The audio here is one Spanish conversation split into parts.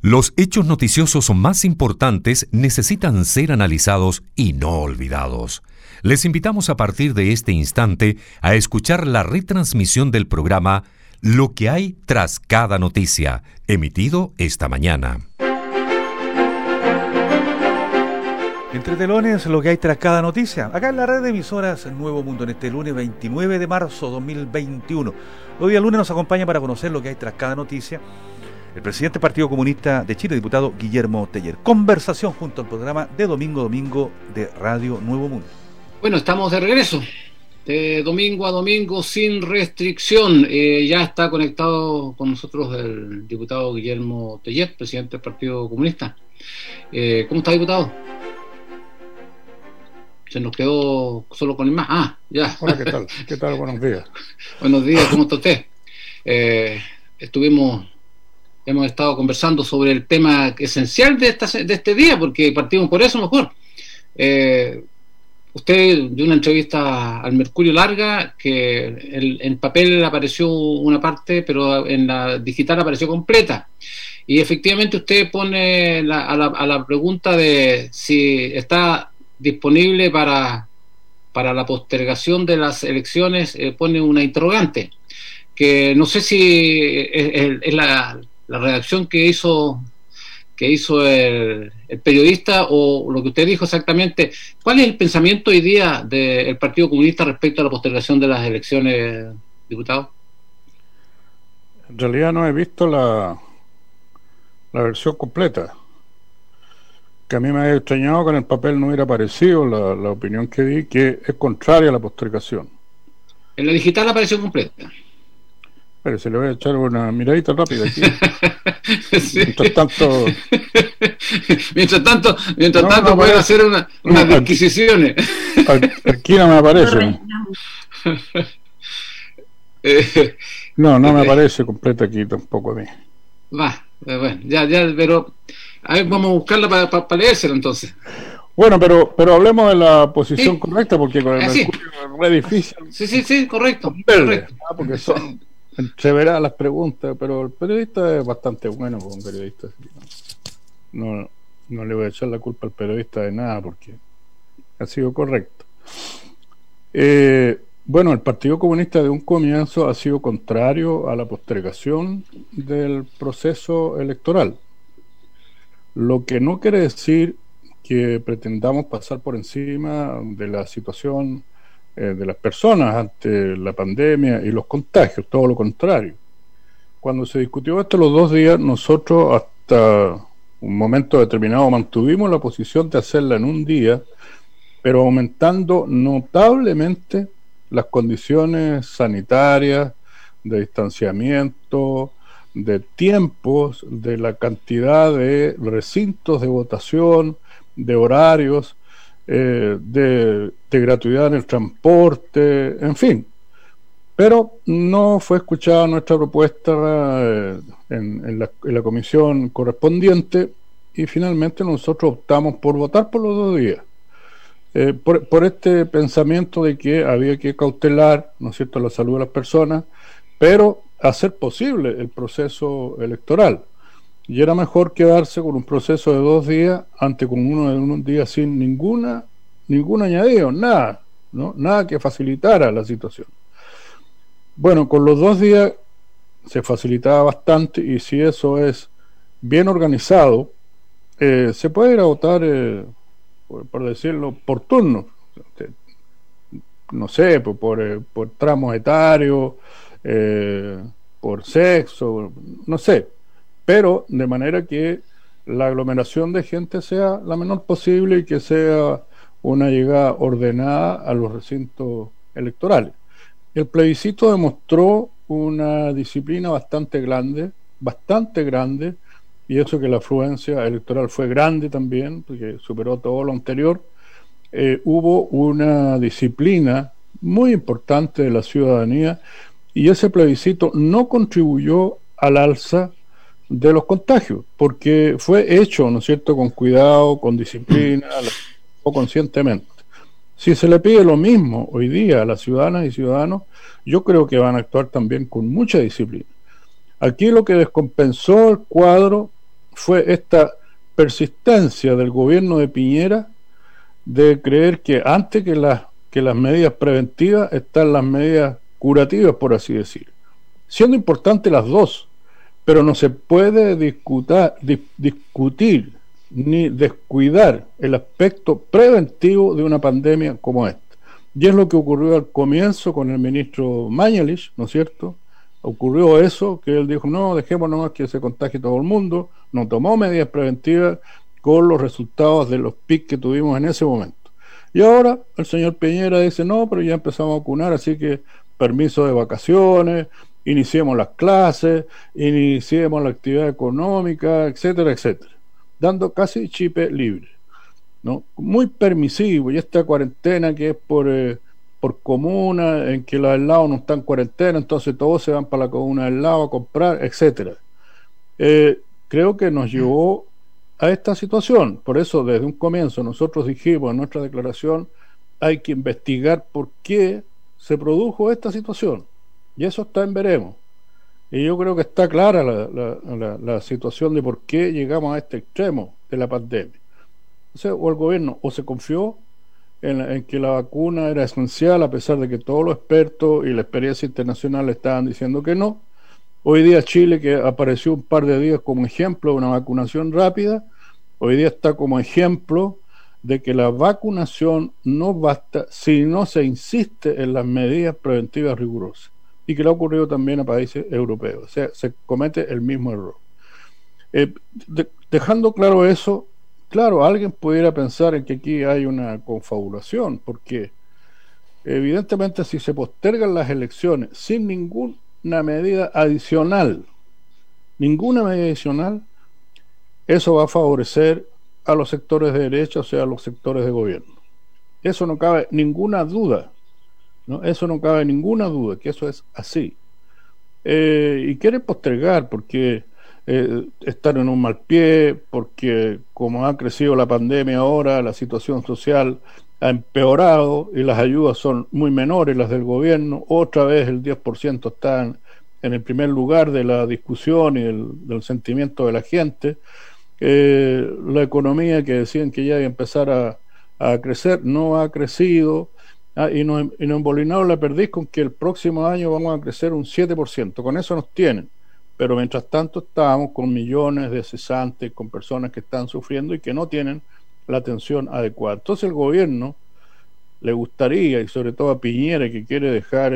Los hechos noticiosos más importantes necesitan ser analizados y no olvidados. Les invitamos a partir de este instante a escuchar la retransmisión del programa Lo que hay tras cada noticia, emitido esta mañana. Entre telones, lo que hay tras cada noticia. Acá en la red de emisoras Nuevo Mundo, en este lunes 29 de marzo 2021. Hoy día lunes nos acompaña para conocer lo que hay tras cada noticia el presidente del Partido Comunista de Chile, diputado Guillermo Teller. Conversación junto al programa de domingo de Radio Nuevo Mundo. Bueno, estamos de regreso, de domingo a domingo sin restricción. Ya está conectado con nosotros el diputado Guillermo Teller, presidente del Partido Comunista. ¿Cómo está, diputado? Se nos quedó solo con el más. Ah, ya. Hola, ¿qué tal? ¿Qué tal? Buenos días. Buenos días, ¿cómo está usted? Hemos estado conversando sobre el tema esencial de este día, porque partimos por eso mejor. Usted dio una entrevista al Mercurio larga, que en papel apareció una parte, pero en la digital apareció completa. Y efectivamente usted pone a la pregunta de si está disponible para la postergación de las elecciones, pone una interrogante, que no sé si es la redacción que hizo el periodista o lo que usted dijo exactamente. ¿Cuál es el pensamiento hoy día del Partido Comunista respecto a la postergación de las elecciones, diputado? En realidad no he visto la versión completa, que a mí me ha extrañado que en el papel no hubiera aparecido la opinión que di, que es contraria a la postergación. En la digital apareció completa. Pero se le voy a echar una miradita rápida aquí. Sí. Mientras tanto pueden hacer unas adquisiciones. Aquí no me aparece. No me aparece completa aquí tampoco a mí. Bueno, ya, pero a ver, vamos a buscarla para leérsela entonces. Bueno, pero hablemos de la posición correcta, porque con el Mercurio es muy difícil. Sí, correcto. Porque son entreveradas las preguntas, pero el periodista es bastante bueno como un periodista. No le voy a echar la culpa al periodista de nada, porque ha sido correcto. Bueno, el Partido Comunista de un comienzo ha sido contrario a la postergación del proceso electoral, lo que no quiere decir que pretendamos pasar por encima de la situación de las personas ante la pandemia y los contagios, todo lo contrario. Cuando se discutió esto los 2 días, nosotros hasta un momento determinado mantuvimos la posición de hacerla en un día, pero aumentando notablemente las condiciones sanitarias, de distanciamiento, de tiempos, de la cantidad de recintos de votación, de horarios, de gratuidad en el transporte, en fin. Pero no fue escuchada nuestra propuesta en la comisión correspondiente, y finalmente nosotros optamos por votar por los 2 días. Por este pensamiento de que había que cautelar, ¿no es cierto?, la salud de las personas, pero hacer posible el proceso electoral. Y era mejor quedarse con un proceso de 2 días ante con uno de un día sin ningún añadido, nada, ¿no? Nada que facilitara la situación. Bueno, con los 2 días se facilitaba bastante, y si eso es bien organizado, se puede ir a votar, por decirlo, por turno, no sé, por tramos etarios, por sexo, no sé, pero de manera que la aglomeración de gente sea la menor posible y que sea una llegada ordenada a los recintos electorales. El plebiscito demostró una disciplina bastante grande, y eso que la afluencia electoral fue grande también, porque superó todo lo anterior. Hubo una disciplina muy importante de la ciudadanía, y ese plebiscito no contribuyó al alza de los contagios, porque fue hecho, ¿no es cierto?, con cuidado, con disciplina, o conscientemente. Si se le pide lo mismo hoy día a las ciudadanas y ciudadanos, yo creo que van a actuar también con mucha disciplina. Aquí lo que descompensó el cuadro fue esta persistencia del gobierno de Piñera de creer que antes que las medidas preventivas están las medidas curativas, por así decir, siendo importantes las dos, pero no se puede discutir ni descuidar el aspecto preventivo de una pandemia como esta. Y es lo que ocurrió al comienzo con el ministro Mañalich, ¿no es cierto? Ocurrió eso, que él dijo, no, dejemos nomás que se contagie todo el mundo, no tomó medidas preventivas con los resultados de los picos que tuvimos en ese momento. Y ahora el señor Piñera dice, no, pero ya empezamos a vacunar, así que permiso de vacaciones, iniciemos las clases, iniciemos la actividad económica, etcétera, etcétera, dando casi chipe libre, ¿no? Muy permisivo. Y esta cuarentena que es por comuna, en que la del lado no está en cuarentena, entonces todos se van para la comuna del lado a comprar, etcétera. Creo que nos llevó a esta situación. Por eso desde un comienzo nosotros dijimos en nuestra declaración, hay que investigar por qué se produjo esta situación, y eso está en veremos. Y yo creo que está clara la situación de por qué llegamos a este extremo de la pandemia. O sea, o el gobierno o se confió en que la vacuna era esencial, a pesar de que todos los expertos y la experiencia internacional estaban diciendo que no. Hoy día Chile, que apareció un par de días como ejemplo de una vacunación rápida, hoy día está como ejemplo de que la vacunación no basta si no se insiste en las medidas preventivas rigurosas, y que le ha ocurrido también a países europeos. O sea, se comete el mismo error. Dejando claro eso, claro, alguien pudiera pensar en que aquí hay una confabulación, porque evidentemente si se postergan las elecciones sin ninguna medida adicional, eso va a favorecer a los sectores de derecha, o sea, a los sectores de gobierno. Eso no cabe ninguna duda, ¿no? Eso no cabe ninguna duda, que eso es así. Y quieren postergar porque están en un mal pie, porque como ha crecido la pandemia ahora, la situación social ha empeorado y las ayudas son muy menores, las del gobierno. Otra vez el 10% está en el primer lugar de la discusión y del sentimiento de la gente. La economía que decían que ya iba a empezar a crecer no ha crecido, y nos embolinaron la perdiz con que el próximo año vamos a crecer un 7%. Con eso nos tienen, pero mientras tanto estamos con millones de cesantes, con personas que están sufriendo y que no tienen la atención adecuada. Entonces el gobierno le gustaría, y sobre todo a Piñera, que quiere dejar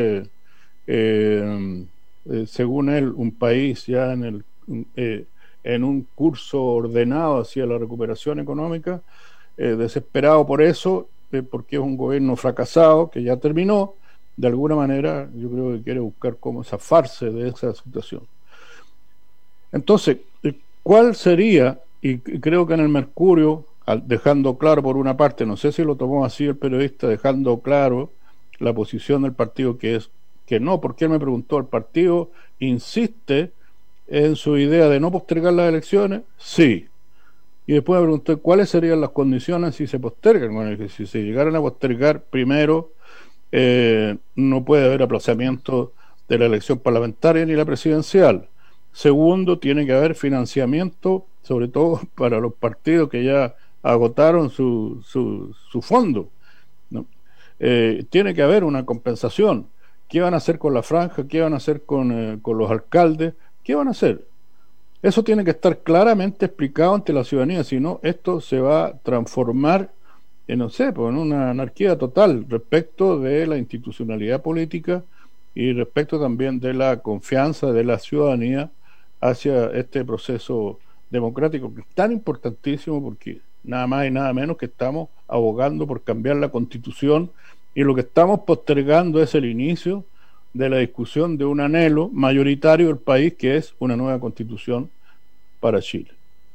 según él un país ya en un curso ordenado hacia la recuperación económica, desesperado por eso, porque es un gobierno fracasado que ya terminó. De alguna manera yo creo que quiere buscar cómo zafarse de esa situación. Entonces, ¿cuál sería? Y creo que en el Mercurio, dejando claro por una parte, no sé si lo tomó así el periodista, dejando claro la posición del partido, que es que no, porque él me preguntó, ¿el partido insiste en su idea de no postergar las elecciones? Sí. Y después me preguntó cuáles serían las condiciones si se postergan. Bueno, que si se llegaran a postergar, primero, no puede haber aplazamiento de la elección parlamentaria ni la presidencial. Segundo, tiene que haber financiamiento, sobre todo para los partidos que ya agotaron su fondo, ¿no? Tiene que haber una compensación. ¿Qué van a hacer con la franja? ¿Qué van a hacer con los alcaldes? ¿Qué van a hacer? Eso tiene que estar claramente explicado ante la ciudadanía, si no, esto se va a transformar en, no sé, pues en una anarquía total respecto de la institucionalidad política y respecto también de la confianza de la ciudadanía hacia este proceso democrático, que es tan importantísimo, porque nada más y nada menos que estamos abogando por cambiar la Constitución, y lo que estamos postergando es el inicio de la discusión de un anhelo mayoritario del país, que es una nueva Constitución para Chile.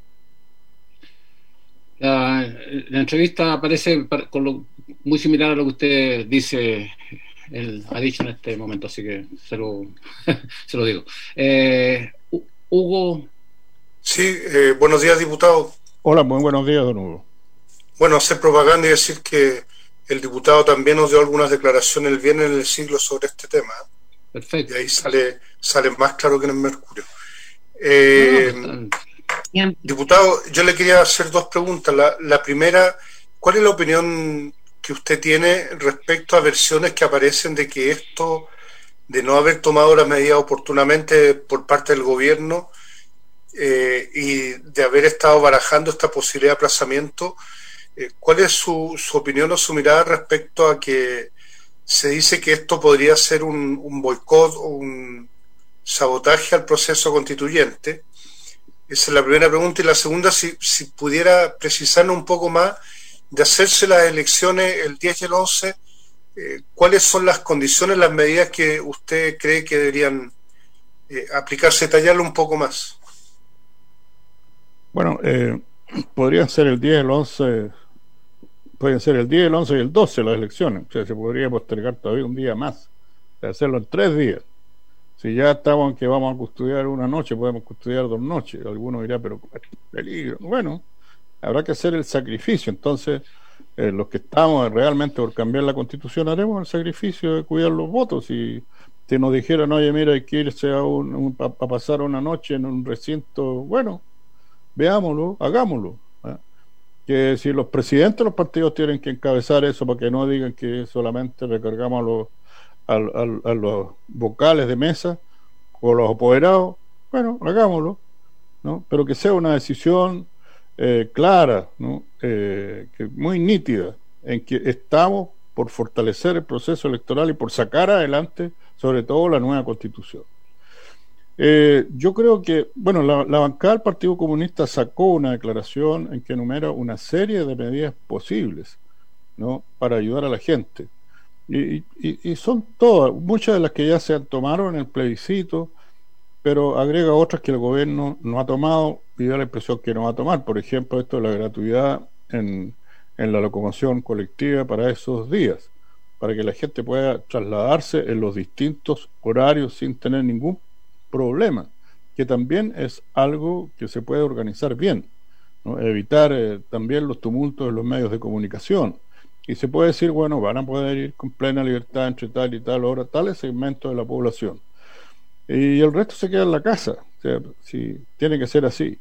La entrevista parece muy similar a lo que usted dice, él ha dicho en este momento, así que se lo digo. Hugo. Sí, buenos días, diputado. Hola, muy buenos días, don Hugo. Bueno, hacer propaganda y decir que el diputado también nos dio algunas declaraciones el viernes en el siglo sobre este tema. Perfecto. Y ahí sale más claro que en el Mercurio. Bien. Diputado, yo le quería hacer dos preguntas. La primera, ¿cuál es la opinión que usted tiene respecto a versiones que aparecen de que esto, de no haber tomado las medidas oportunamente por parte del gobierno y de haber estado barajando esta posibilidad de aplazamiento, ¿cuál es su opinión o su mirada respecto a que se dice que esto podría ser un boicot o un sabotaje al proceso constituyente? Esa es la primera pregunta. Y la segunda, si pudiera precisarnos un poco más de hacerse las elecciones el 10 y el 11, ¿cuáles son las condiciones, las medidas que usted cree que deberían aplicarse? Detallarlo un poco más. Bueno, podrían ser el 10, el 11, pueden ser el 10, el 11 y el 12 las elecciones. O sea, se podría postergar todavía un día más, o sea, hacerlo en 3 días. Si ya estamos en que vamos a custodiar una noche, podemos custodiar 2 noches. Algunos dirán, pero peligro. Bueno, habrá que hacer el sacrificio. Entonces, los que estamos realmente por cambiar la Constitución, haremos el sacrificio de cuidar los votos. Y si nos dijeran, oye, mira, hay que irse a pasar una noche en un recinto, bueno, veámoslo, hagámoslo. Que si los presidentes de los partidos tienen que encabezar eso para que no digan que solamente recargamos a los vocales de mesa o los apoderados, bueno, hagámoslo, ¿no? Pero que sea una decisión clara, ¿no? Que muy nítida, en que estamos por fortalecer el proceso electoral y por sacar adelante sobre todo la nueva Constitución. Yo creo que, bueno, la bancada del Partido Comunista sacó una declaración en que enumera una serie de medidas posibles, ¿no?, para ayudar a la gente. Y son todas, muchas de las que ya se han tomado en el plebiscito, pero agrega otras que el gobierno no ha tomado y da la impresión que no va a tomar. Por ejemplo, esto de la gratuidad en la locomoción colectiva para esos días, para que la gente pueda trasladarse en los distintos horarios sin tener ningún problema, que también es algo que se puede organizar bien, ¿no? Evitar también los tumultos en los medios de comunicación. Y se puede decir, bueno, van a poder ir con plena libertad entre tal y tal hora, tales segmentos de la población. Y el resto se queda en la casa. O sea, si tiene que ser así.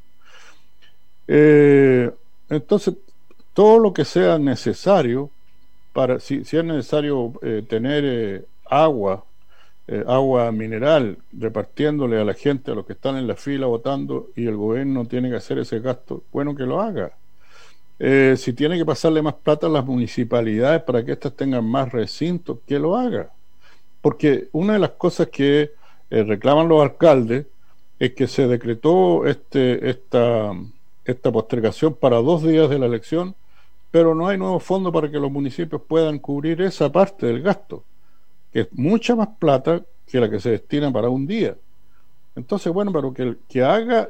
Entonces, todo lo que sea necesario, si es necesario tener agua mineral, repartiéndole a la gente, a los que están en la fila votando, y el gobierno tiene que hacer ese gasto, bueno, que lo haga. Si tiene que pasarle más plata a las municipalidades para que éstas tengan más recintos, que lo haga. Porque una de las cosas que reclaman los alcaldes es que se decretó esta postergación para 2 días de la elección, pero no hay nuevo fondo para que los municipios puedan cubrir esa parte del gasto, que es mucha más plata que la que se destina para un día. Entonces, bueno, pero que haga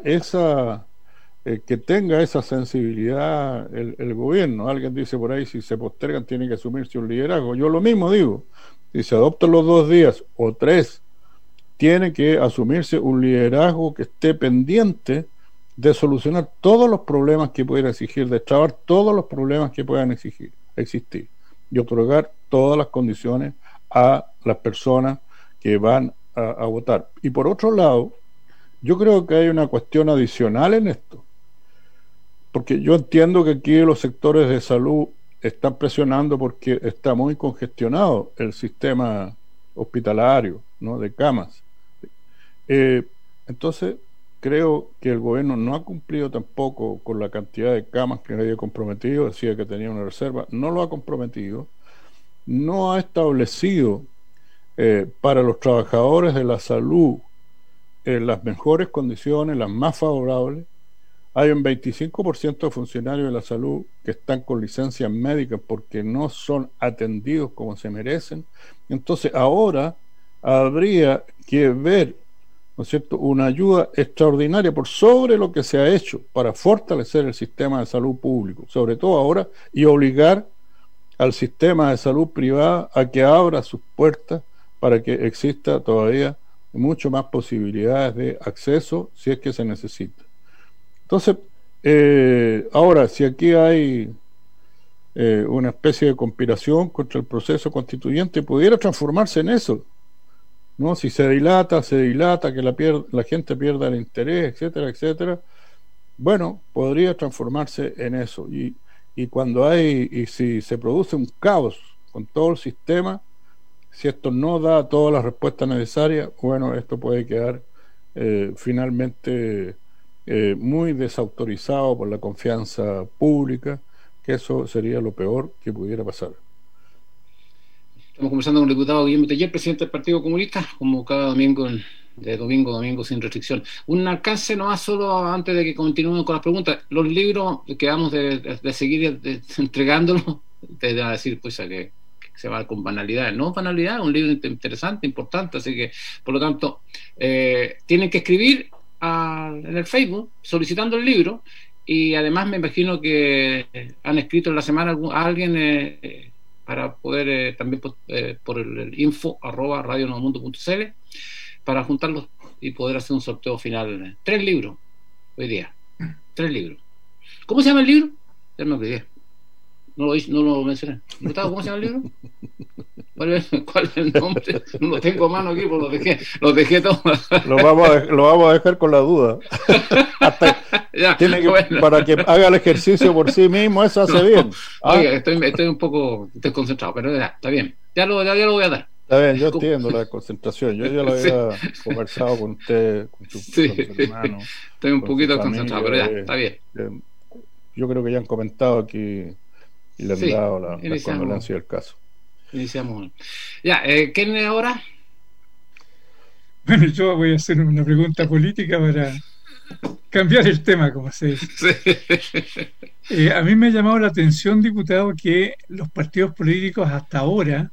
que tenga esa sensibilidad el gobierno. Alguien dice por ahí, si se postergan tiene que asumirse un liderazgo. Yo lo mismo digo, si se adoptan los 2 días o 3, tiene que asumirse un liderazgo que esté pendiente de solucionar todos los problemas que puedan exigir, de extrabar todos los problemas que puedan existir y otorgar todas las condiciones a las personas que van a votar. Y por otro lado, yo creo que hay una cuestión adicional en esto, porque yo entiendo que aquí los sectores de salud están presionando porque está muy congestionado el sistema hospitalario, ¿no?, de camas. Entonces creo que el gobierno no ha cumplido tampoco con la cantidad de camas que había comprometido. Decía que tenía una reserva, no lo ha comprometido, no ha establecido para los trabajadores de la salud las mejores condiciones, las más favorables. Hay un 25% de funcionarios de la salud que están con licencias médicas porque no son atendidos como se merecen. Entonces ahora habría que ver, ¿no es cierto?, una ayuda extraordinaria por sobre lo que se ha hecho para fortalecer el sistema de salud público, sobre todo ahora, y obligar al sistema de salud privada a que abra sus puertas para que exista todavía mucho más posibilidades de acceso si es que se necesita. Entonces, ahora, si aquí hay una especie de conspiración contra el proceso constituyente, pudiera transformarse en eso, ¿no? Si se dilata, que la gente pierda el interés, etcétera, etcétera. bueno, podría transformarse en eso. Y cuando hay, y si se produce un caos con todo el sistema, si esto no da todas las respuestas necesarias, bueno, esto puede quedar finalmente muy desautorizado por la confianza pública, que eso sería lo peor que pudiera pasar. Estamos conversando con el diputado Guillermo Teller, presidente del Partido Comunista, como cada domingo, de domingo a domingo, sin restricción. Un alcance nomás solo antes de que continúen con las preguntas. Los libros que vamos de seguir entregándolos, te van a decir, pues, que se va con banalidades. No banalidad, un libro interesante, importante, así que, por lo tanto, tienen que escribir en el Facebook solicitando el libro, y además me imagino que han escrito en la semana a alguien para poder también por el info@radionovomundo.cl para juntarlos y poder hacer un sorteo final. 3 libros hoy día. 3 libros. ¿Cómo se llama el libro? Ya me olvidé. No lo mencioné. Gustavo, ¿cómo se llama el libro? ¿Cuál es el nombre? No lo tengo a mano aquí, porque los dejé todos. Lo vamos a dejar con la duda. Ya, tiene que, bueno, para que haga el ejercicio por sí mismo, eso hace bien. Oiga, estoy un poco desconcentrado, pero ya, está bien. Ya lo voy a dar. Está bien, yo entiendo la concentración. Yo ya lo había conversado con usted, con su hermano. Estoy un poquito desconcentrado, pero ya, está bien. Yo creo que ya han comentado aquí y le han dado la condolencia del caso. Iniciamos. Ya, ¿quién es ahora? Bueno, yo voy a hacer una pregunta política para cambiar el tema, como se dice. Sí. A mí me ha llamado la atención, diputado, que los partidos políticos hasta ahora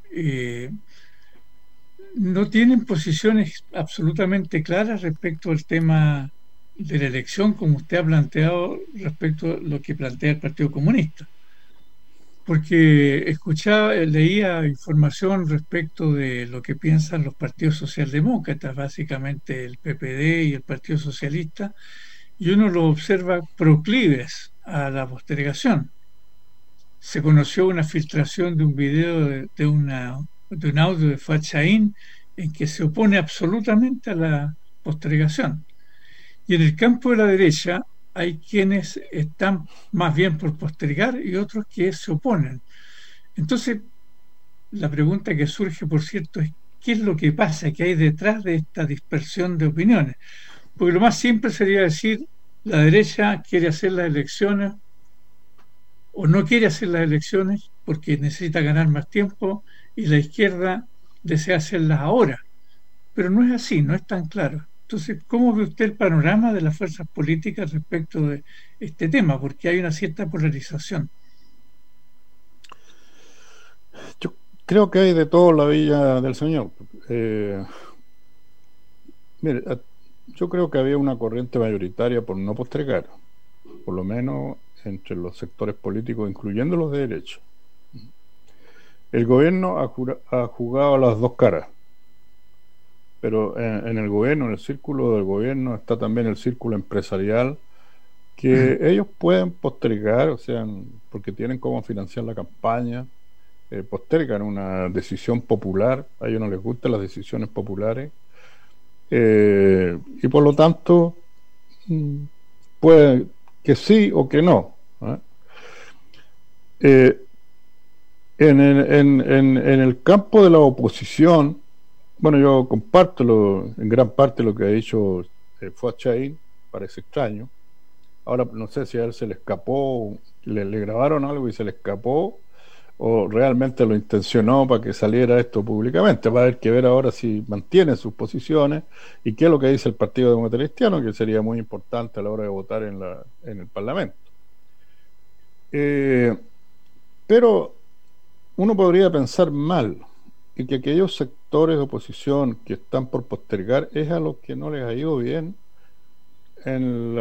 no tienen posiciones absolutamente claras respecto al tema de la elección, como usted ha planteado respecto a lo que plantea el Partido Comunista. Porque leía información respecto de lo que piensan los partidos socialdemócratas, básicamente el PPD y el Partido Socialista, y uno lo observa proclives a la postergación. Se conoció una filtración de un video de un audio de Fuad Shaheen en que se opone absolutamente a la postergación. Y en el campo de la derecha hay quienes están más bien por postergar y otros que se oponen. Entonces, la pregunta que surge, por cierto, es ¿qué es lo que pasa? ¿Qué hay detrás de esta dispersión de opiniones? Porque lo más simple sería decir, la derecha quiere hacer las elecciones o no quiere hacer las elecciones porque necesita ganar más tiempo, y la izquierda desea hacerlas ahora. Pero no es así, no es tan claro. Entonces, ¿cómo ve usted el panorama de las fuerzas políticas respecto de este tema? Porque hay una cierta polarización. Yo creo que hay de todo en la Villa del Señor. Mire, yo creo que había una corriente mayoritaria por no postergar, por lo menos entre los sectores políticos, incluyendo los de derecha. El gobierno ha jugado a las dos caras. Pero en el gobierno, en el círculo del gobierno, está también el círculo empresarial, que ellos pueden postergar, o sea, porque tienen cómo financiar la campaña, postergan una decisión popular. A ellos no les gustan las decisiones populares, y por lo tanto puede que sí o que no. En el campo de la oposición, bueno, yo comparto en gran parte lo que ha dicho Fuad Shaheen. Parece extraño. Ahora no sé si a él se le escapó, le grabaron algo y se le escapó, o realmente lo intencionó para que saliera esto públicamente. Va a haber que ver ahora si mantiene sus posiciones y qué es lo que dice el Partido Demócrata Cristiano, que sería muy importante a la hora de votar en el Parlamento. Pero uno podría pensar mal, y que aquellos sectores de oposición que están por postergar es a los que no les ha ido bien en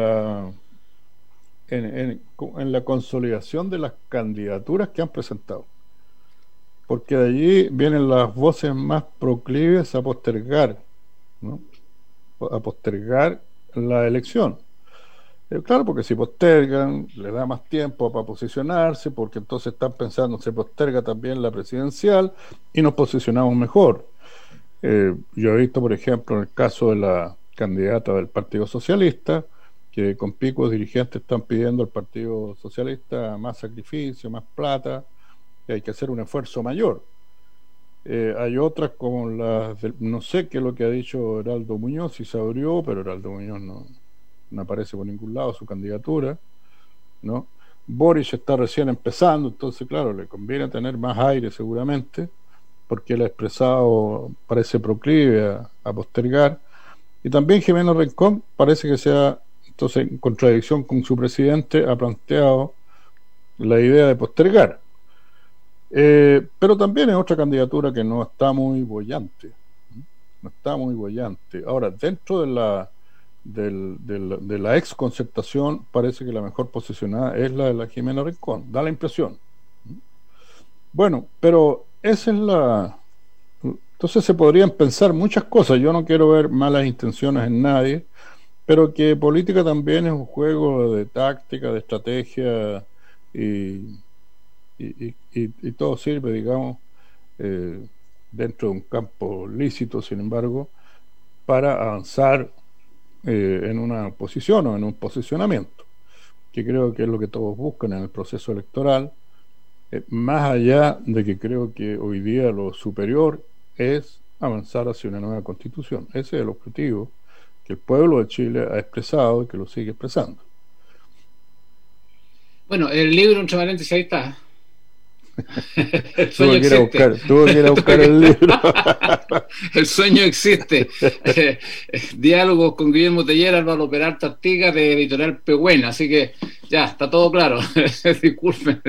la consolidación de las candidaturas que han presentado, porque de allí vienen las voces más proclives a postergar, ¿no? A postergar la elección. Claro, porque si postergan, le da más tiempo para posicionarse, porque entonces están pensando, se posterga también la presidencial y nos posicionamos mejor. Yo he visto, por ejemplo, en el caso de la candidata del Partido Socialista, que con picos dirigentes están pidiendo al Partido Socialista más sacrificio, más plata, que hay que hacer un esfuerzo mayor. Hay otras como no sé qué es lo que ha dicho Heraldo Muñoz, si se abrió, pero Heraldo Muñoz no aparece por ningún lado su candidatura, ¿no? Boris está recién empezando, entonces claro, le conviene tener más aire seguramente, porque él ha expresado, parece proclive a postergar, y también Jimena Rincón parece que sea, entonces en contradicción con su presidente, ha planteado la idea de postergar. Pero también es otra candidatura que no está muy boyante. No está muy boyante. Ahora, dentro de la ex concertación, parece que la mejor posicionada es la de la Jimena Rincón. Da la impresión. Bueno, pero esa es la... Entonces se podrían pensar muchas cosas. Yo no quiero ver malas intenciones en nadie, pero que política también es un juego de táctica, de estrategia y todo sirve, digamos, dentro de un campo lícito, sin embargo, para avanzar en una posición o en un posicionamiento, que creo que es lo que todos buscan en el proceso electoral, más allá de que creo que hoy día lo superior es avanzar hacia una nueva constitución. Ese es el objetivo que el pueblo de Chile ha expresado y que lo sigue expresando. Bueno, el libro, entre paréntesis, ahí está. Tuve que ir a buscar el libro. El sueño existe. Diálogos con Guillermo Tellera, Álvaro Peralta Artigas, de Editorial Pehuen. Así que ya, está todo claro. Disculpen.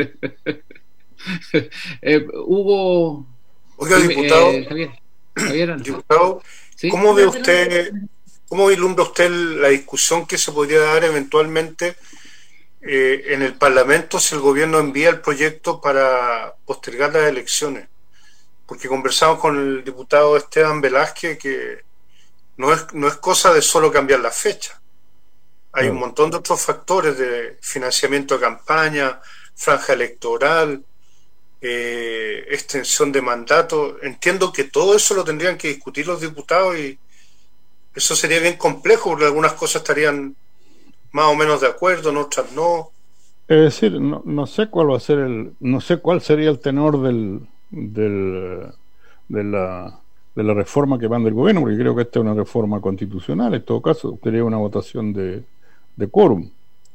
Hugo. Oiga, diputado. Javier, diputado, ¿sí? ¿Cómo ve usted, cómo vislumbra usted la discusión que se podría dar eventualmente en el Parlamento si el gobierno envía el proyecto para postergar las elecciones? Porque conversamos con el diputado Esteban Velázquez que no es cosa de solo cambiar la fecha. Hay un montón de otros factores de financiamiento de campaña, franja electoral, extensión de mandato. Entiendo que todo eso lo tendrían que discutir los diputados y eso sería bien complejo porque algunas cosas estarían más o menos de acuerdo, en otras no. Es decir, no sé cuál va a ser no sé cuál sería el tenor de la reforma que manda el gobierno, porque creo que esta es una reforma constitucional. En todo caso, sería una votación de quórum,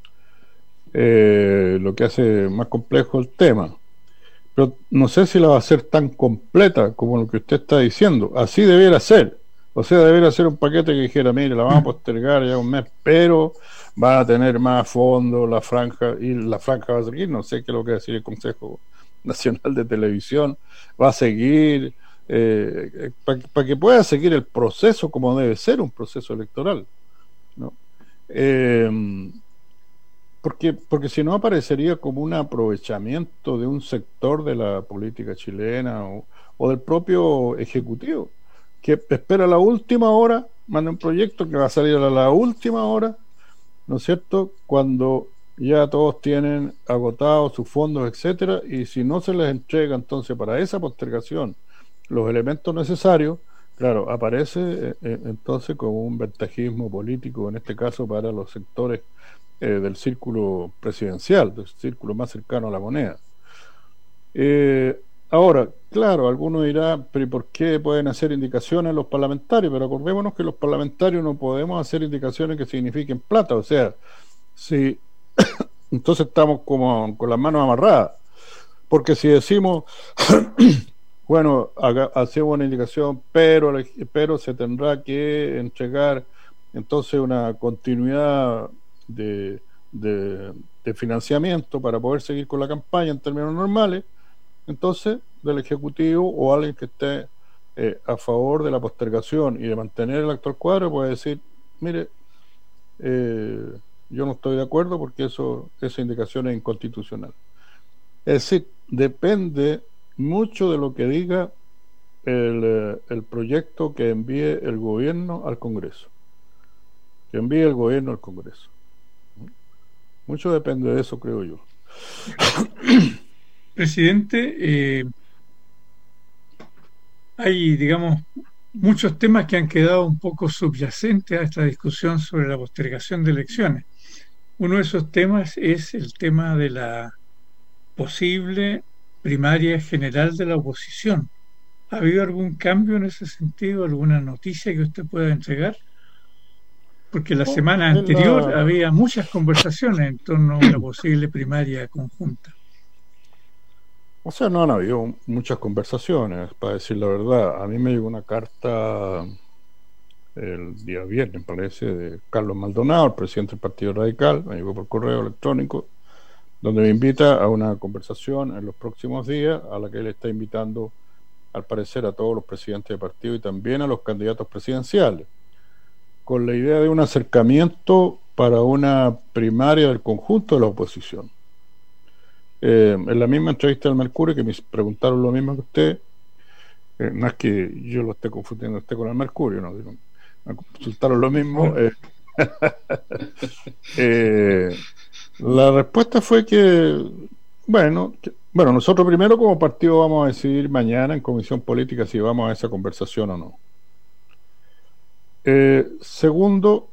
lo que hace más complejo el tema. Pero no sé si la va a hacer tan completa como lo que usted está diciendo. Así debiera ser. O sea, debería ser un paquete que dijera, mire, la vamos a postergar ya un mes, pero van a tener más fondos, la franja va a seguir, no sé qué es lo que va a decir el Consejo Nacional de Televisión, va a seguir, para que pueda seguir el proceso como debe ser un proceso electoral, ¿no? Porque si no aparecería como un aprovechamiento de un sector de la política chilena o del propio Ejecutivo, que espera la última hora, manda un proyecto que va a salir a la última hora, ¿no es cierto?, cuando ya todos tienen agotados sus fondos, etcétera, y si no se les entrega entonces para esa postergación los elementos necesarios, claro, aparece entonces como un ventajismo político, en este caso para los sectores del círculo presidencial, del círculo más cercano a la moneda. Ahora, claro, algunos dirán, pero ¿y por qué pueden hacer indicaciones los parlamentarios? Pero acordémonos que los parlamentarios no podemos hacer indicaciones que signifiquen plata, o sea, si entonces estamos como con las manos amarradas, porque si decimos bueno, hacemos una indicación, pero se tendrá que entregar entonces una continuidad de financiamiento para poder seguir con la campaña en términos normales, entonces del Ejecutivo o alguien que esté a favor de la postergación y de mantener el actual cuadro puede decir, mire, yo no estoy de acuerdo porque esa indicación es inconstitucional. Es decir, depende mucho de lo que diga el proyecto que envíe el gobierno al Congreso. Mucho depende de eso, creo yo. Presidente, hay, digamos, muchos temas que han quedado un poco subyacentes a esta discusión sobre la postergación de elecciones. Uno de esos temas es el tema de la posible primaria general de la oposición. ¿Ha habido algún cambio en ese sentido? ¿Alguna noticia que usted pueda entregar? Porque la semana anterior había muchas conversaciones en torno a una posible primaria conjunta. O sea, no han habido muchas conversaciones, para decir la verdad. A mí me llegó una carta el día viernes, parece, de Carlos Maldonado, el presidente del Partido Radical, me llegó por correo electrónico, donde me invita a una conversación en los próximos días, a la que él está invitando, al parecer, a todos los presidentes de partido y también a los candidatos presidenciales, con la idea de un acercamiento para una primaria del conjunto de la oposición. En la misma entrevista del Mercurio, que me preguntaron lo mismo que usted, no es que yo lo esté confundiendo usted con el Mercurio, no, me consultaron lo mismo. La respuesta fue que, bueno, nosotros primero como partido vamos a decidir mañana en comisión política si vamos a esa conversación o no. Segundo,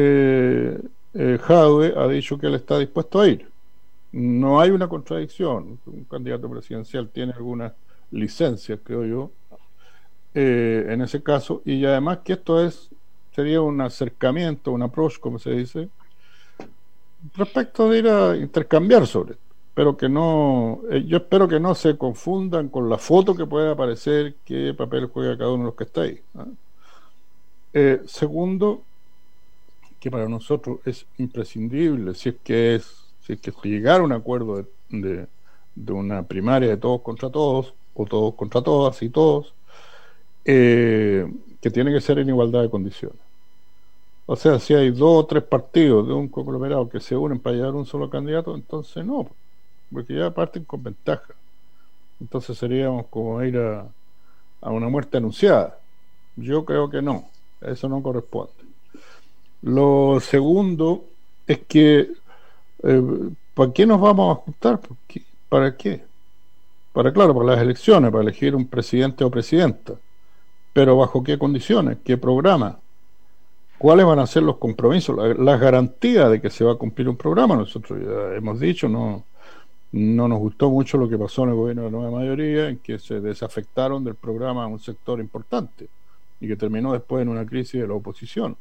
Jadwe ha dicho que él está dispuesto a ir. No hay una contradicción. Un candidato presidencial tiene algunas licencias, creo yo, en ese caso, y además que esto sería un acercamiento, un approach, como se dice, respecto de ir a intercambiar sobre esto. Pero que no, yo espero que no se confundan con la foto que puede aparecer, qué papel juega cada uno de los que está ahí, ¿no? Segundo, que para nosotros es imprescindible, si es que llegar a un acuerdo de una primaria de todos contra todos, o todos contra todas y todos, que tiene que ser en igualdad de condiciones. O sea, si hay 2 o 3 partidos de un conglomerado que se unen para llevar un solo candidato, entonces no, porque ya parten con ventaja. Entonces seríamos como ir a una muerte anunciada. Yo creo que no, eso no corresponde. Lo segundo es que ¿para qué nos vamos a juntar? ¿Para qué? Para las elecciones, para elegir un presidente o presidenta. Pero ¿bajo qué condiciones? ¿Qué programa? ¿Cuáles van a ser los compromisos? Las garantías de que se va a cumplir un programa. Nosotros ya hemos dicho, no nos gustó mucho lo que pasó en el gobierno de la nueva mayoría, en que se desafectaron del programa un sector importante y que terminó después en una crisis de la oposición.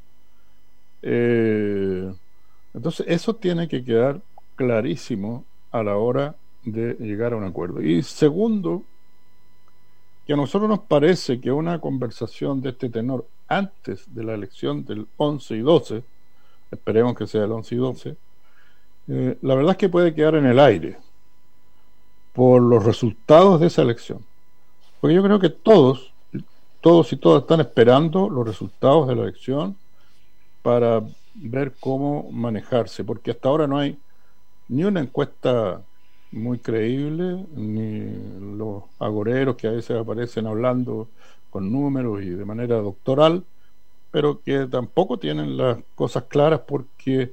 Entonces eso tiene que quedar clarísimo a la hora de llegar a un acuerdo. Y segundo, que a nosotros nos parece que una conversación de este tenor antes de la elección del 11 y 12, esperemos que sea el 11 y 12, la verdad es que puede quedar en el aire por los resultados de esa elección. Porque yo creo que todos y todas están esperando los resultados de la elección para ver cómo manejarse, porque hasta ahora no hay ni una encuesta muy creíble, ni los agoreros que a veces aparecen hablando con números y de manera doctoral, pero que tampoco tienen las cosas claras porque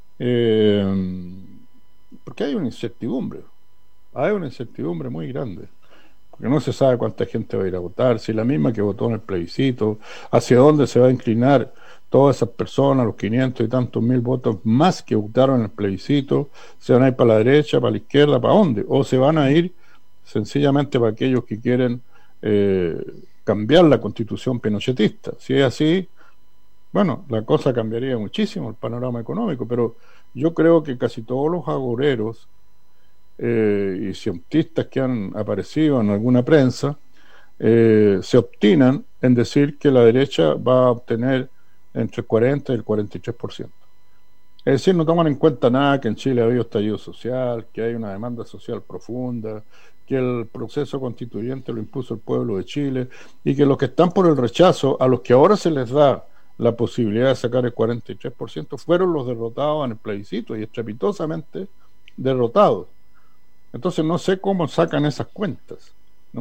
hay una incertidumbre muy grande, porque no se sabe cuánta gente va a ir a votar, si la misma que votó en el plebiscito, hacia dónde se va a inclinar todas esas personas, los 500 y tantos mil votos más que votaron en el plebiscito, se van a ir para la derecha, para la izquierda, ¿para dónde? O se van a ir sencillamente para aquellos que quieren cambiar la constitución pinochetista. Si es así, bueno, la cosa cambiaría muchísimo, el panorama económico, pero yo creo que casi todos los agoreros y cientistas que han aparecido en alguna prensa se obstinan en decir que la derecha va a obtener entre el 40 y el 43%. Es decir, no toman en cuenta nada que en Chile ha habido estallido social, que hay una demanda social profunda, que el proceso constituyente lo impuso el pueblo de Chile y que los que están por el rechazo, a los que ahora se les da la posibilidad de sacar el 43%, fueron los derrotados en el plebiscito y estrepitosamente derrotados. Entonces no sé cómo sacan esas cuentas.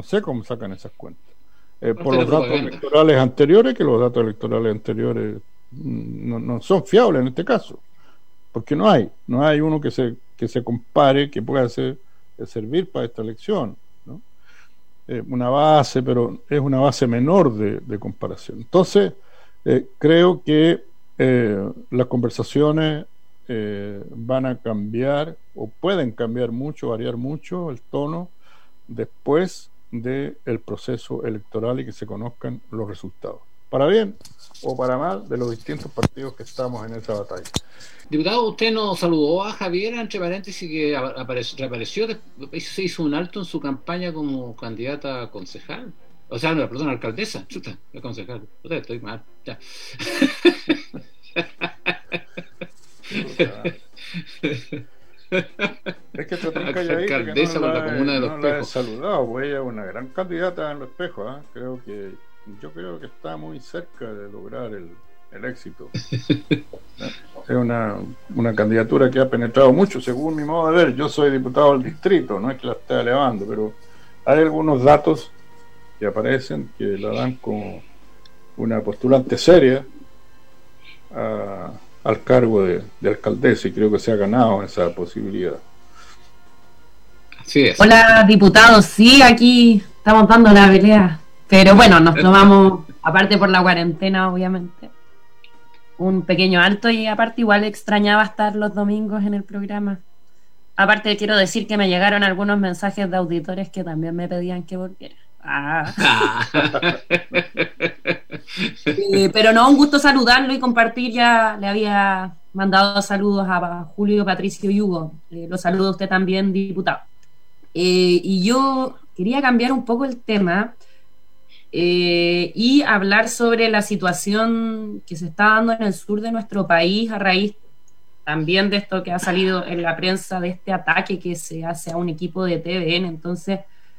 Por los datos electorales anteriores, que los datos electorales anteriores no son fiables en este caso, porque no hay uno que se compare, que pueda servir para esta elección, ¿no? Una base, pero es una base menor de comparación. Entonces creo que las conversaciones van a cambiar o pueden cambiar mucho, variar mucho el tono después del proceso electoral y que se conozcan los resultados, para bien o para mal, de los distintos partidos que estamos en esa batalla. Diputado, usted nos saludó a Javiera, entre paréntesis, que reapareció, se hizo un alto en su campaña como candidata a concejal. O sea, no, perdón, alcaldesa, chuta, la concejal. O sea, estoy mal, ya. Es que alcaldesa por la comuna de Los Espejos. La he saludado, pues ella es una gran candidata en Los Espejos, ¿eh? Yo creo que está muy cerca de lograr el éxito. Es una candidatura que ha penetrado mucho, según mi modo de ver. Yo soy diputado del distrito, no es que la esté elevando, pero hay algunos datos que aparecen que la dan como una postulante seria al cargo de alcaldesa, y creo que se ha ganado esa posibilidad. Así es. Hola, diputados, sí, aquí estamos dando la pelea, pero bueno, nos tomamos, aparte por la cuarentena, obviamente, un pequeño alto, y aparte igual extrañaba estar los domingos en el programa. Aparte quiero decir que me llegaron algunos mensajes de auditores que también me pedían que volviera. Pero no, un gusto saludarlo y compartir. Ya le había mandado saludos a Julio, Patricio y Hugo. Los saludo a usted también, diputado. Y yo quería cambiar un poco el tema y hablar sobre la situación que se está dando en el sur de nuestro país a raíz también de esto que ha salido en la prensa, de este ataque que se hace a un equipo de TVN. Entonces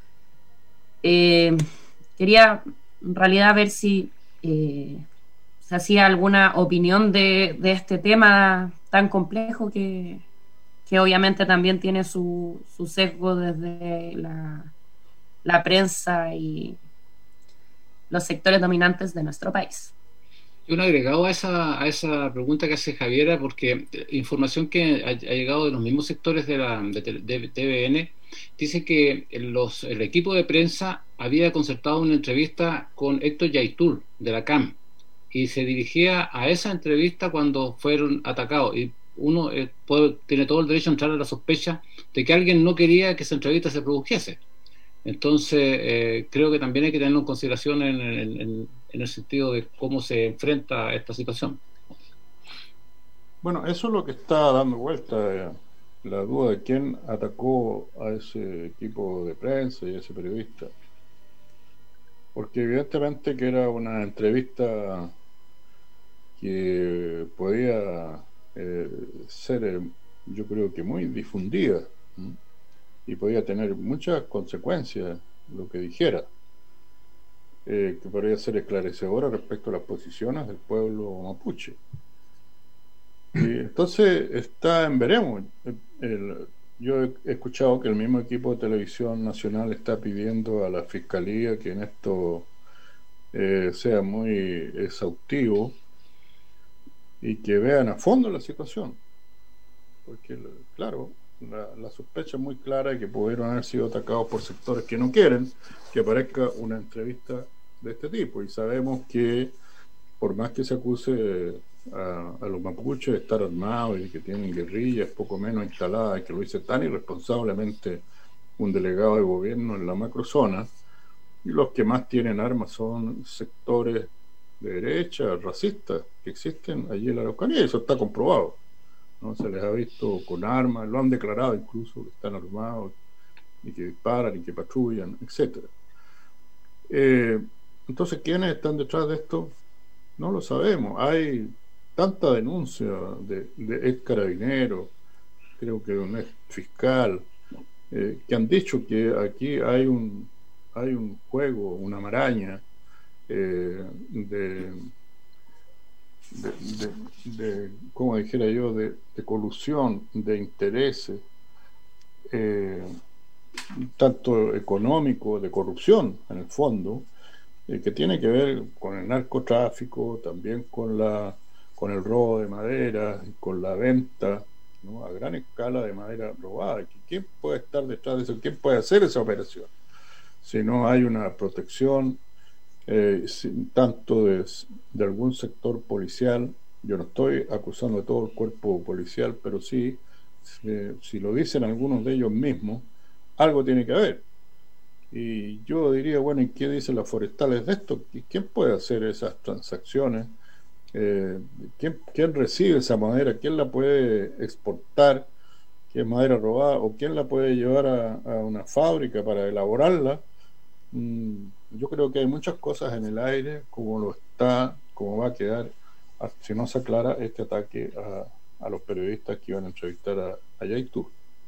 quería en realidad ver si se hacía alguna opinión de este tema tan complejo que obviamente también tiene su sesgo desde la prensa y los sectores dominantes de nuestro país. Un agregado a esa pregunta que hace Javiera, porque información que ha llegado de los mismos sectores de TVN dice que el equipo de prensa había concertado una entrevista con Héctor Yaitul de la CAM y se dirigía a esa entrevista cuando fueron atacados, y uno tiene todo el derecho a entrar a la sospecha de que alguien no quería que esa entrevista se produjese. Entonces creo que también hay que tenerlo en consideración en el sentido de cómo se enfrenta esta situación. Bueno, eso es lo que está dando vuelta, la duda de quién atacó a ese equipo de prensa y a ese periodista, porque evidentemente que era una entrevista que podía ser, yo creo que muy difundida, y podía tener muchas consecuencias lo que dijera, que podría ser esclarecedora respecto a las posiciones del pueblo mapuche. Y entonces está en veremos. Yo he escuchado que el mismo equipo de Televisión Nacional está pidiendo a la Fiscalía que en esto sea muy exhaustivo y que vean a fondo la situación, porque claro, la sospecha es muy clara de que pudieron haber sido atacados por sectores que no quieren que aparezca una entrevista de este tipo, y sabemos que por más que se acuse a los mapuches de estar armados y que tienen guerrillas poco menos instaladas, y que lo dice tan irresponsablemente un delegado de gobierno en la macrozona, y los que más tienen armas son sectores de derecha, racistas, que existen allí en la Araucanía, y eso está comprobado, ¿no? Se les ha visto con armas, lo han declarado incluso, que están armados y que disparan y que patrullan, etcétera. Entonces, ¿quiénes están detrás de esto? No lo sabemos. Hay tanta denuncia de ex carabineros, creo que de un ex fiscal, que han dicho que aquí hay un juego, una maraña como dijera yo, de colusión, de intereses, tanto económico, de corrupción en el fondo, que tiene que ver con el narcotráfico, también con el robo de madera, con la venta, ¿no?, a gran escala de madera robada. ¿Quién puede estar detrás de eso? ¿Quién puede hacer esa operación? Si no hay una protección tanto de algún sector policial Yo no estoy acusando de todo el cuerpo policial, pero sí, si lo dicen algunos de ellos mismos, algo tiene que haber. Y yo diría, bueno, ¿y qué dicen las forestales de esto? ¿Quién puede hacer esas transacciones? ¿Quién recibe esa madera? ¿Quién la puede exportar? ¿Qué es madera robada? ¿O quién la puede llevar a una fábrica para elaborarla? Yo creo que hay muchas cosas en el aire, como va a quedar si no se aclara este ataque a los periodistas que iban a entrevistar a Yaitú.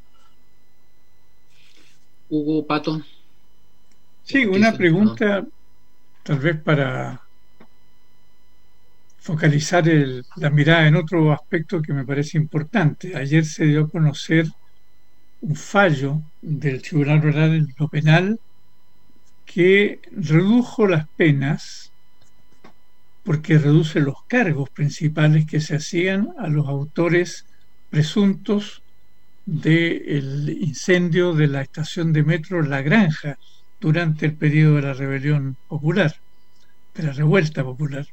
Hugo, Pato. Sí, una pregunta tal vez para focalizar la mirada en otro aspecto que me parece importante. Ayer se dio a conocer un fallo del Tribunal Oral en lo Penal que redujo las penas porque reduce los cargos principales que se hacían a los autores presuntos del incendio de la estación de metro La Granja durante el periodo de la rebelión popular, de la revuelta popular.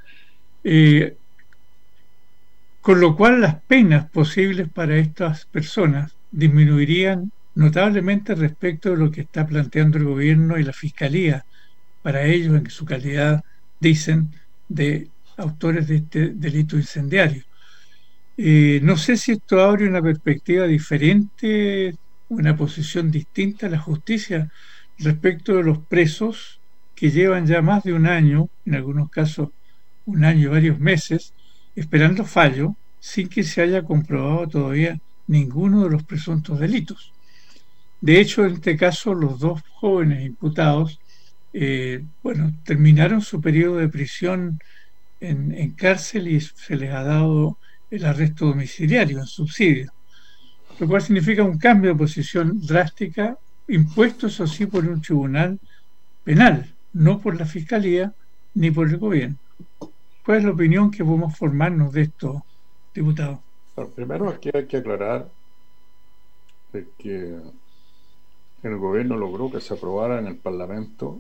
Con lo cual las penas posibles para estas personas disminuirían notablemente respecto de lo que está planteando el gobierno y la fiscalía para ellos en su calidad, dicen, de autores de este delito incendiario. No sé si esto abre una perspectiva diferente, una posición distinta a la justicia respecto de los presos que llevan ya más de un año, en algunos casos un año y varios meses, esperando fallo sin que se haya comprobado todavía ninguno de los presuntos delitos. De hecho, en este caso, los dos jóvenes imputados, terminaron su periodo de prisión en cárcel y se les ha dado el arresto domiciliario en subsidio, lo cual significa un cambio de posición drástica, impuesto eso sí por un tribunal penal, no por la fiscalía ni por el gobierno. ¿Cuál es la opinión que podemos formarnos de esto, diputado? Bueno, primero aquí hay que aclarar de que el gobierno logró que se aprobara en el Parlamento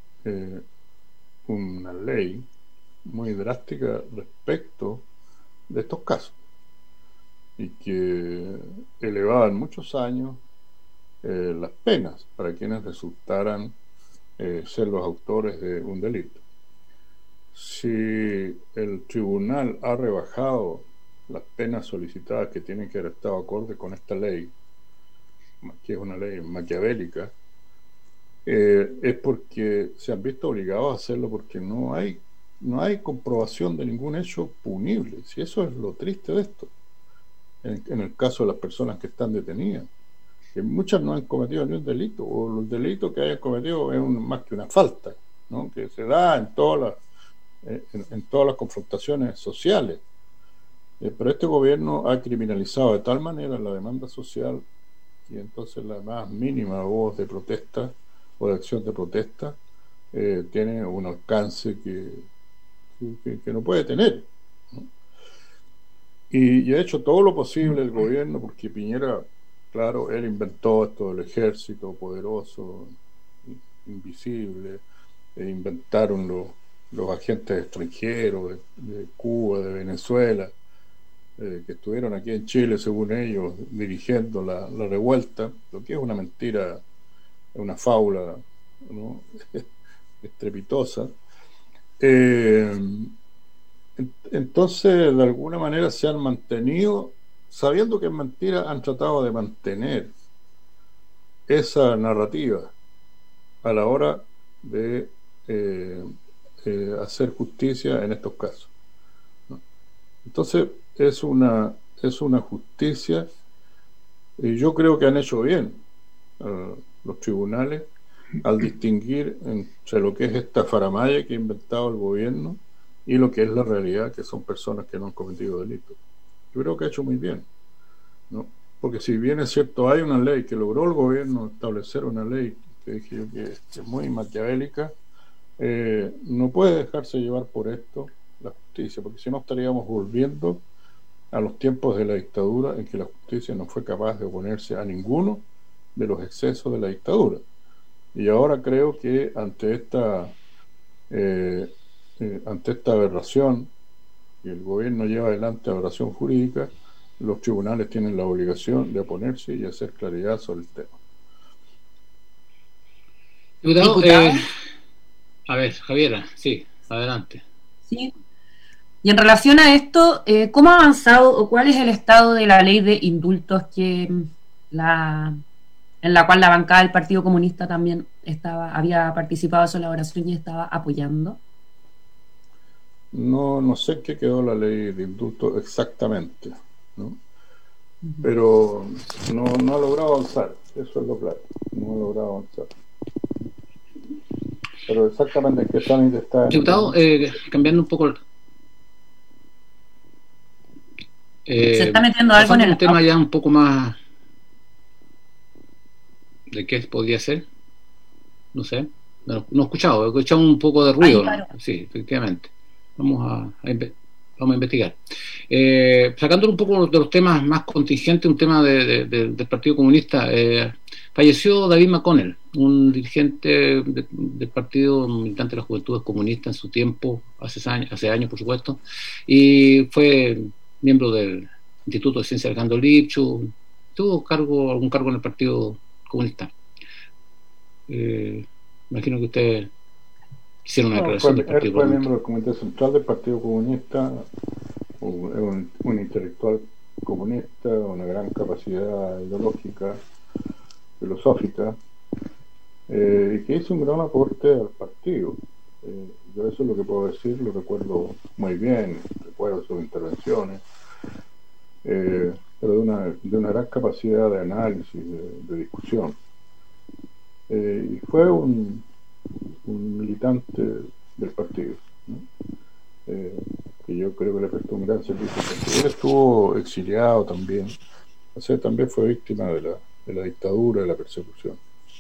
una ley muy drástica respecto de estos casos y que elevaba en muchos años las penas para quienes resultaran ser los autores de un delito. Si el tribunal ha rebajado las penas solicitadas que tienen que haber estado acorde con esta ley, que es una ley maquiavélica, es porque se han visto obligados a hacerlo porque no hay comprobación de ningún hecho punible. Si eso es lo triste de esto, en el caso de las personas que están detenidas, que muchas no han cometido ni un delito, o el delito que hayan cometido es más que una falta, ¿no? Que se da en todas las confrontaciones sociales. Pero este gobierno ha criminalizado de tal manera la demanda social y entonces la más mínima voz de protesta o de acción de protesta tiene un alcance que no puede tener, ¿no? Y ha hecho todo lo posible el gobierno, porque Piñera, claro, él inventó esto del ejército poderoso, invisible, inventaron los agentes extranjeros de Cuba, de Venezuela, que estuvieron aquí en Chile, según ellos, dirigiendo la revuelta, lo que es una mentira, una fábula, ¿no? estrepitosa. Entonces, de alguna manera se han mantenido, sabiendo que es mentira, han tratado de mantener esa narrativa a la hora de hacer justicia en estos casos, ¿no? Entonces, es una justicia, y yo creo que han hecho bien los tribunales al distinguir entre lo que es esta faramaya que ha inventado el gobierno y lo que es la realidad, que son personas que no han cometido delitos. Yo creo que ha hecho muy bien, ¿no? Porque si bien es cierto, hay una ley que logró el gobierno establecer, una ley que dije yo que es muy maquiavélica, no puede dejarse llevar por esto la justicia, porque si no estaríamos volviendo a los tiempos de la dictadura, en que la justicia no fue capaz de oponerse a ninguno de los excesos de la dictadura. Y ahora creo que ante esta aberración y el gobierno lleva adelante la oración jurídica, los tribunales tienen la obligación de oponerse y hacer claridad sobre el tema. Diputado, a ver, Javiera, sí, adelante. Sí. Y en relación a esto, ¿cómo ha avanzado o cuál es el estado de la ley de indultos en la cual la bancada del Partido Comunista también había participado en su elaboración y estaba apoyando? No sé qué quedó la ley de indultos exactamente, ¿no? Pero no ha logrado avanzar, eso es lo claro, no ha logrado avanzar. Pero exactamente en qué trámite está. Diputado, cambiando un poco. Se está metiendo algo en el tema ya un poco más. ¿De qué podría ser? No sé. No he escuchado un poco de ruido. Ay, claro. ¿No? Sí, efectivamente. Vamos a investigar. Sacando un poco de los temas más contingentes, un tema del Partido Comunista. Falleció David McConnell, un dirigente del partido, un militante de las Juventudes Comunistas en su tiempo, hace años por supuesto, y fue miembro del Instituto de Ciencia Alejandro Lipschutz, tuvo algún cargo en el Partido Comunista. Imagino que usted hicieron una declaración del Partido Comunista. Fue miembro del Comité Central del Partido Comunista, un intelectual comunista, una gran capacidad ideológica, filosófica, y que hizo un gran aporte al partido. Yo eso es lo que puedo decir, lo recuerdo muy bien, recuerdo sus intervenciones, pero de una gran capacidad de análisis, de discusión. Y fue un militante del partido, ¿no? Que yo creo que le prestó un gran servicio. Él estuvo exiliado también, o sea, también fue víctima de la dictadura, de la persecución.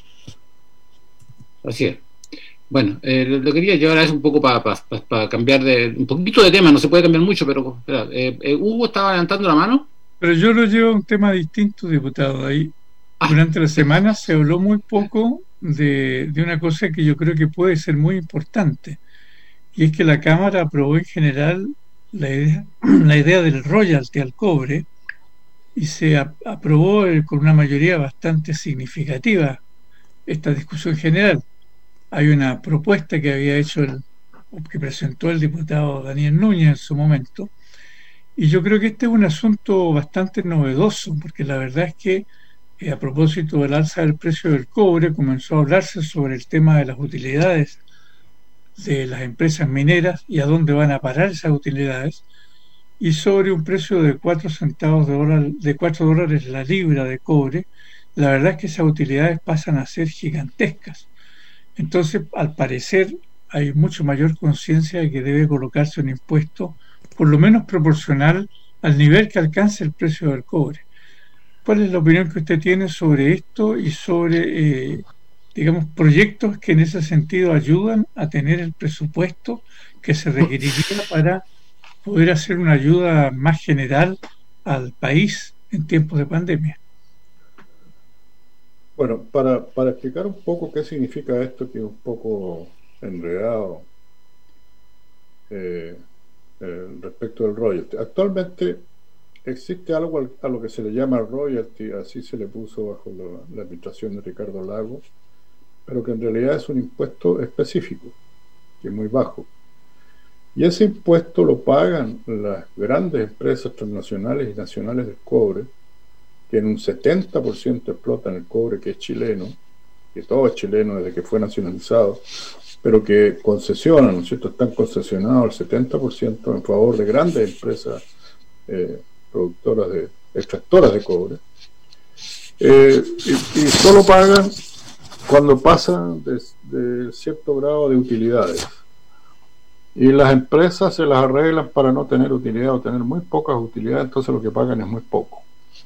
Así es. Bueno, lo quería llevar a eso un poco para cambiar un poquito de tema, no se puede cambiar mucho, pero Hugo estaba levantando la mano. Pero yo lo llevo a un tema distinto, diputado. Ahí durante la semana se habló muy poco de una cosa que yo creo que puede ser muy importante, y es que la Cámara aprobó en general la idea del royalty al cobre, y se aprobó con una mayoría bastante significativa esta discusión general. Hay una propuesta que había que presentó el diputado Daniel Núñez en su momento, y yo creo que este es un asunto bastante novedoso, porque la verdad es que a propósito del alza del precio del cobre, comenzó a hablarse sobre el tema de las utilidades de las empresas mineras y a dónde van a parar esas utilidades, y sobre un precio de 4 centavos de $4 la libra de cobre. La verdad es que esas utilidades pasan a ser gigantescas. Entonces, al parecer, hay mucho mayor conciencia de que debe colocarse un impuesto por lo menos proporcional al nivel que alcance el precio del cobre. ¿Cuál es la opinión que usted tiene sobre esto y sobre, digamos, proyectos que en ese sentido ayudan a tener el presupuesto que se requeriría para poder hacer una ayuda más general al país en tiempos de pandemia? Bueno, para explicar un poco qué significa esto, que es un poco enredado respecto del royalty. Actualmente existe algo a lo que se le llama royalty, así se le puso bajo la administración de Ricardo Lagos, pero que en realidad es un impuesto específico, que es muy bajo. Y ese impuesto lo pagan las grandes empresas transnacionales y nacionales del cobre, que en un 70% explotan el cobre, que es chileno, que todo es chileno desde que fue nacionalizado, pero que concesionan, ¿no es cierto? Están concesionados el 70% en favor de grandes empresas productoras extractoras de cobre, y solo pagan cuando pasan de cierto grado de utilidades. Y las empresas se las arreglan para no tener utilidad o tener muy pocas utilidades, entonces lo que pagan es muy poco.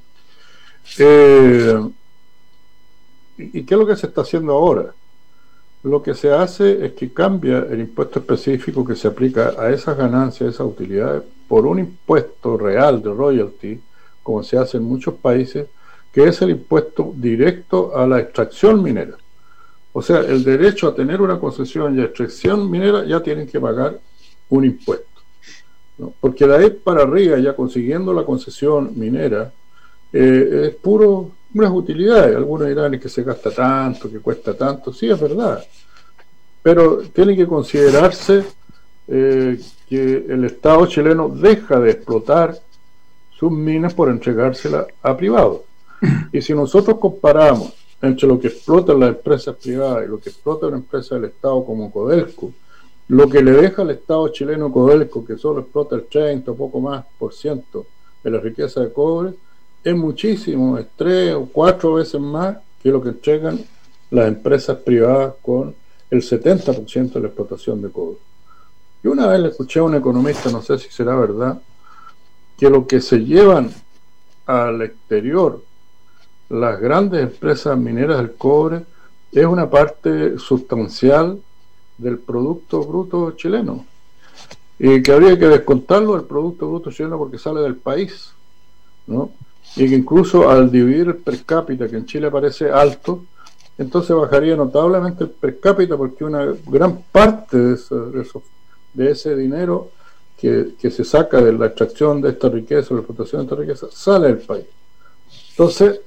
¿Y qué es lo que se está haciendo ahora? Lo que se hace es que cambia el impuesto específico que se aplica a esas ganancias, a esas utilidades, por un impuesto real de royalty, como se hace en muchos países, que es el impuesto directo a la extracción minera. O sea, el derecho a tener una concesión y extracción minera ya tienen que pagar un impuesto. ¿no? Porque de ahí para arriba, ya consiguiendo la concesión minera, es puro unas utilidades. Algunos dirán que se gasta tanto, que cuesta tanto, sí, es verdad, pero tiene que considerarse que el Estado chileno deja de explotar sus minas por entregárselas a privados. Y si nosotros comparamos entre lo que explotan las empresas privadas y lo que explota una empresa del Estado como Codelco, lo que le deja al Estado chileno Codelco, que solo explota el 30 o poco más % de la riqueza de cobre, es muchísimo, es 3 o 4 veces más que lo que entregan las empresas privadas con el 70% de la explotación de cobre. Y una vez le escuché a un economista, no sé si será verdad, que lo que se llevan al exterior las grandes empresas mineras del cobre es una parte sustancial del Producto Bruto chileno, y que habría que descontarlo del Producto Bruto chileno porque sale del país, ¿no? Y que incluso al dividir el per cápita, que en Chile parece alto, entonces bajaría notablemente el per cápita, porque una gran parte de ese dinero que se saca de la extracción de esta riqueza, la explotación de esta riqueza, sale del país. Entonces,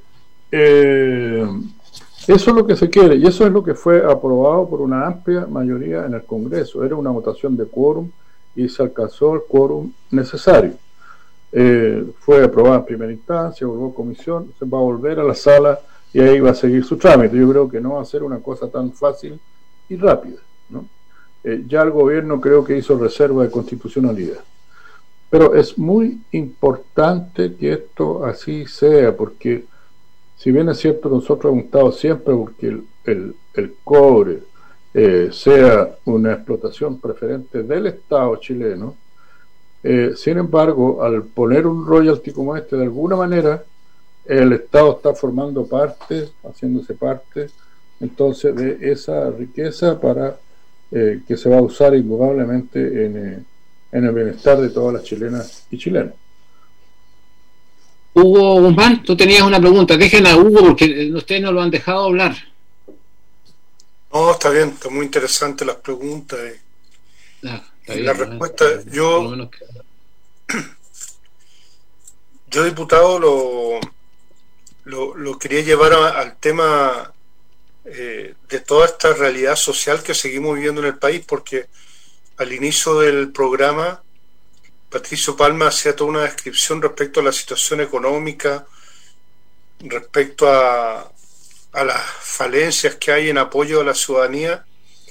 eso es lo que se quiere, y eso es lo que fue aprobado por una amplia mayoría en el Congreso. Era una votación de quórum y se alcanzó el quórum necesario. Fue aprobada en primera instancia, volvió a comisión, se va a volver a la sala y ahí va a seguir su trámite. Yo creo que no va a ser una cosa tan fácil y rápida, ¿no? Ya el gobierno creo que hizo reserva de constitucionalidad, pero es muy importante que esto así sea, porque si bien es cierto, nosotros hemos estado siempre porque el cobre sea una explotación preferente del Estado chileno. Sin embargo, al poner un royalty como este, de alguna manera el Estado está formando parte, haciéndose parte entonces de esa riqueza para que se va a usar indudablemente en el bienestar de todas las chilenas y chilenos. Hugo Guzmán, tú tenías una pregunta. Dejen a Hugo porque ustedes no lo han dejado hablar. No, está bien, está muy interesante las preguntas y la respuesta. Yo diputado, lo quería llevar al tema de toda esta realidad social que seguimos viviendo en el país, porque al inicio del programa Patricio Palma hacía toda una descripción respecto a la situación económica, respecto a las falencias que hay en apoyo a la ciudadanía,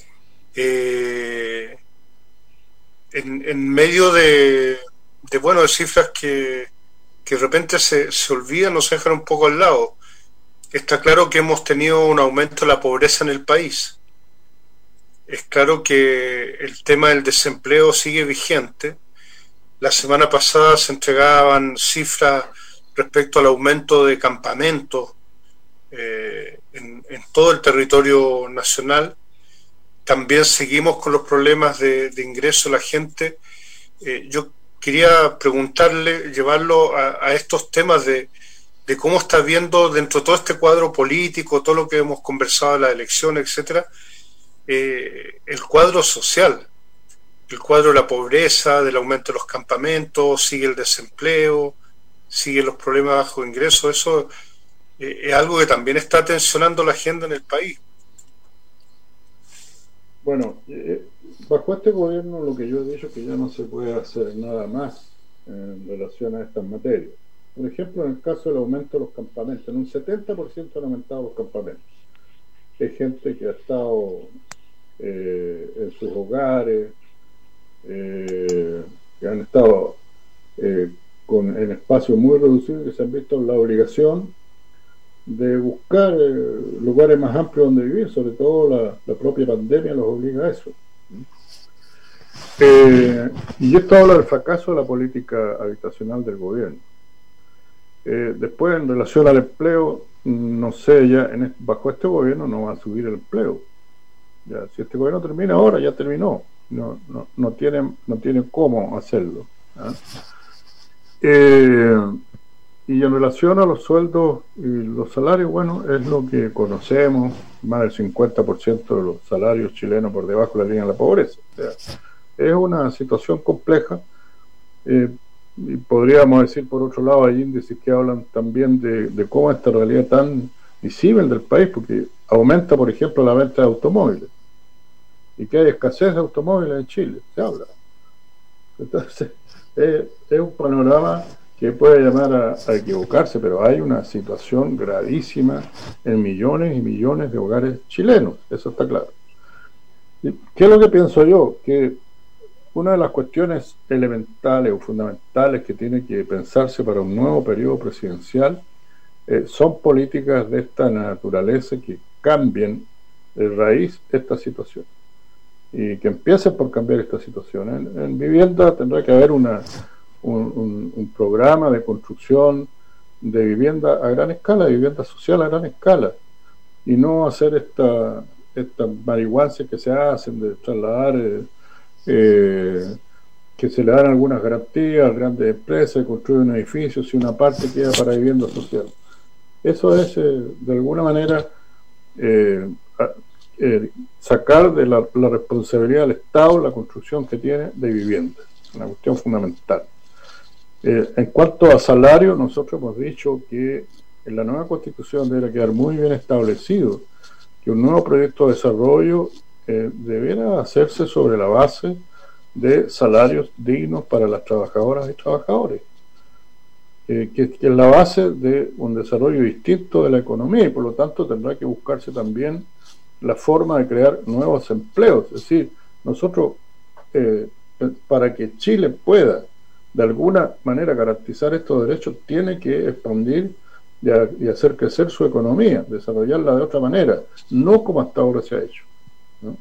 en medio de cifras que de repente se olvidan o se dejan un poco al lado. Está claro que hemos tenido un aumento de la pobreza en el país. Es claro que el tema del desempleo sigue vigente. La semana pasada se entregaban cifras respecto al aumento de campamentos en todo el territorio nacional. También seguimos con los problemas de ingreso de la gente. Yo quería preguntarle, llevarlo a estos temas de cómo está viendo dentro de todo este cuadro político, todo lo que hemos conversado en las elecciones, etcétera, el cuadro social, el cuadro de la pobreza, del aumento de los campamentos, sigue el desempleo, siguen los problemas de bajo ingreso. Eso es algo que también está tensionando la agenda en el país. Bueno, bajo este gobierno lo que yo he dicho es que ya no se puede hacer nada más en relación a estas materias. Por ejemplo, en el caso del aumento de los campamentos, en un 70% han aumentado los campamentos. Hay gente que ha estado en sus hogares, que han estado en espacios muy reducidos, que se han visto en la obligación de buscar lugares más amplios donde vivir. Sobre todo la propia pandemia los obliga a eso. Y esto habla del fracaso de la política habitacional del gobierno. Después, en relación al empleo, no sé, ya bajo este gobierno no va a subir el empleo. Ya, si este gobierno termina ahora, ya terminó. No tienen cómo hacerlo, ¿eh? Y en relación a los sueldos y los salarios, bueno, es lo que conocemos, más del 50% de los salarios chilenos por debajo de la línea de la pobreza. O sea, es una situación compleja Y podríamos decir, por otro lado, hay índices que hablan también de cómo esta realidad tan visible del país, porque aumenta, por ejemplo, la venta de automóviles, y que hay escasez de automóviles en Chile, se habla. Entonces, es un panorama que puede llamar a equivocarse, pero hay una situación gravísima en millones y millones de hogares chilenos, eso está claro. ¿Y qué es lo que pienso yo? Que una de las cuestiones elementales o fundamentales que tiene que pensarse para un nuevo periodo presidencial son políticas de esta naturaleza que cambien de raíz esta situación y que empiecen por cambiar esta situación. En vivienda tendrá que haber un programa de construcción de vivienda a gran escala, de vivienda social a gran escala, y no hacer esta marihuancia que se hacen de trasladar que se le dan algunas garantías a grandes empresas, construyen edificios y una parte queda para vivienda social. Eso es de alguna manera sacar de la responsabilidad del Estado la construcción que tiene de vivienda, una cuestión fundamental. En cuanto a salario, nosotros hemos dicho que en la nueva Constitución debe quedar muy bien establecido que un nuevo proyecto de desarrollo debiera hacerse sobre la base de salarios dignos para las trabajadoras y trabajadores, que es la base de un desarrollo distinto de la economía, y por lo tanto tendrá que buscarse también la forma de crear nuevos empleos. Es decir, nosotros para que Chile pueda de alguna manera garantizar estos derechos, tiene que expandir y hacer crecer su economía, desarrollarla de otra manera, no como hasta ahora se ha hecho, ¿no?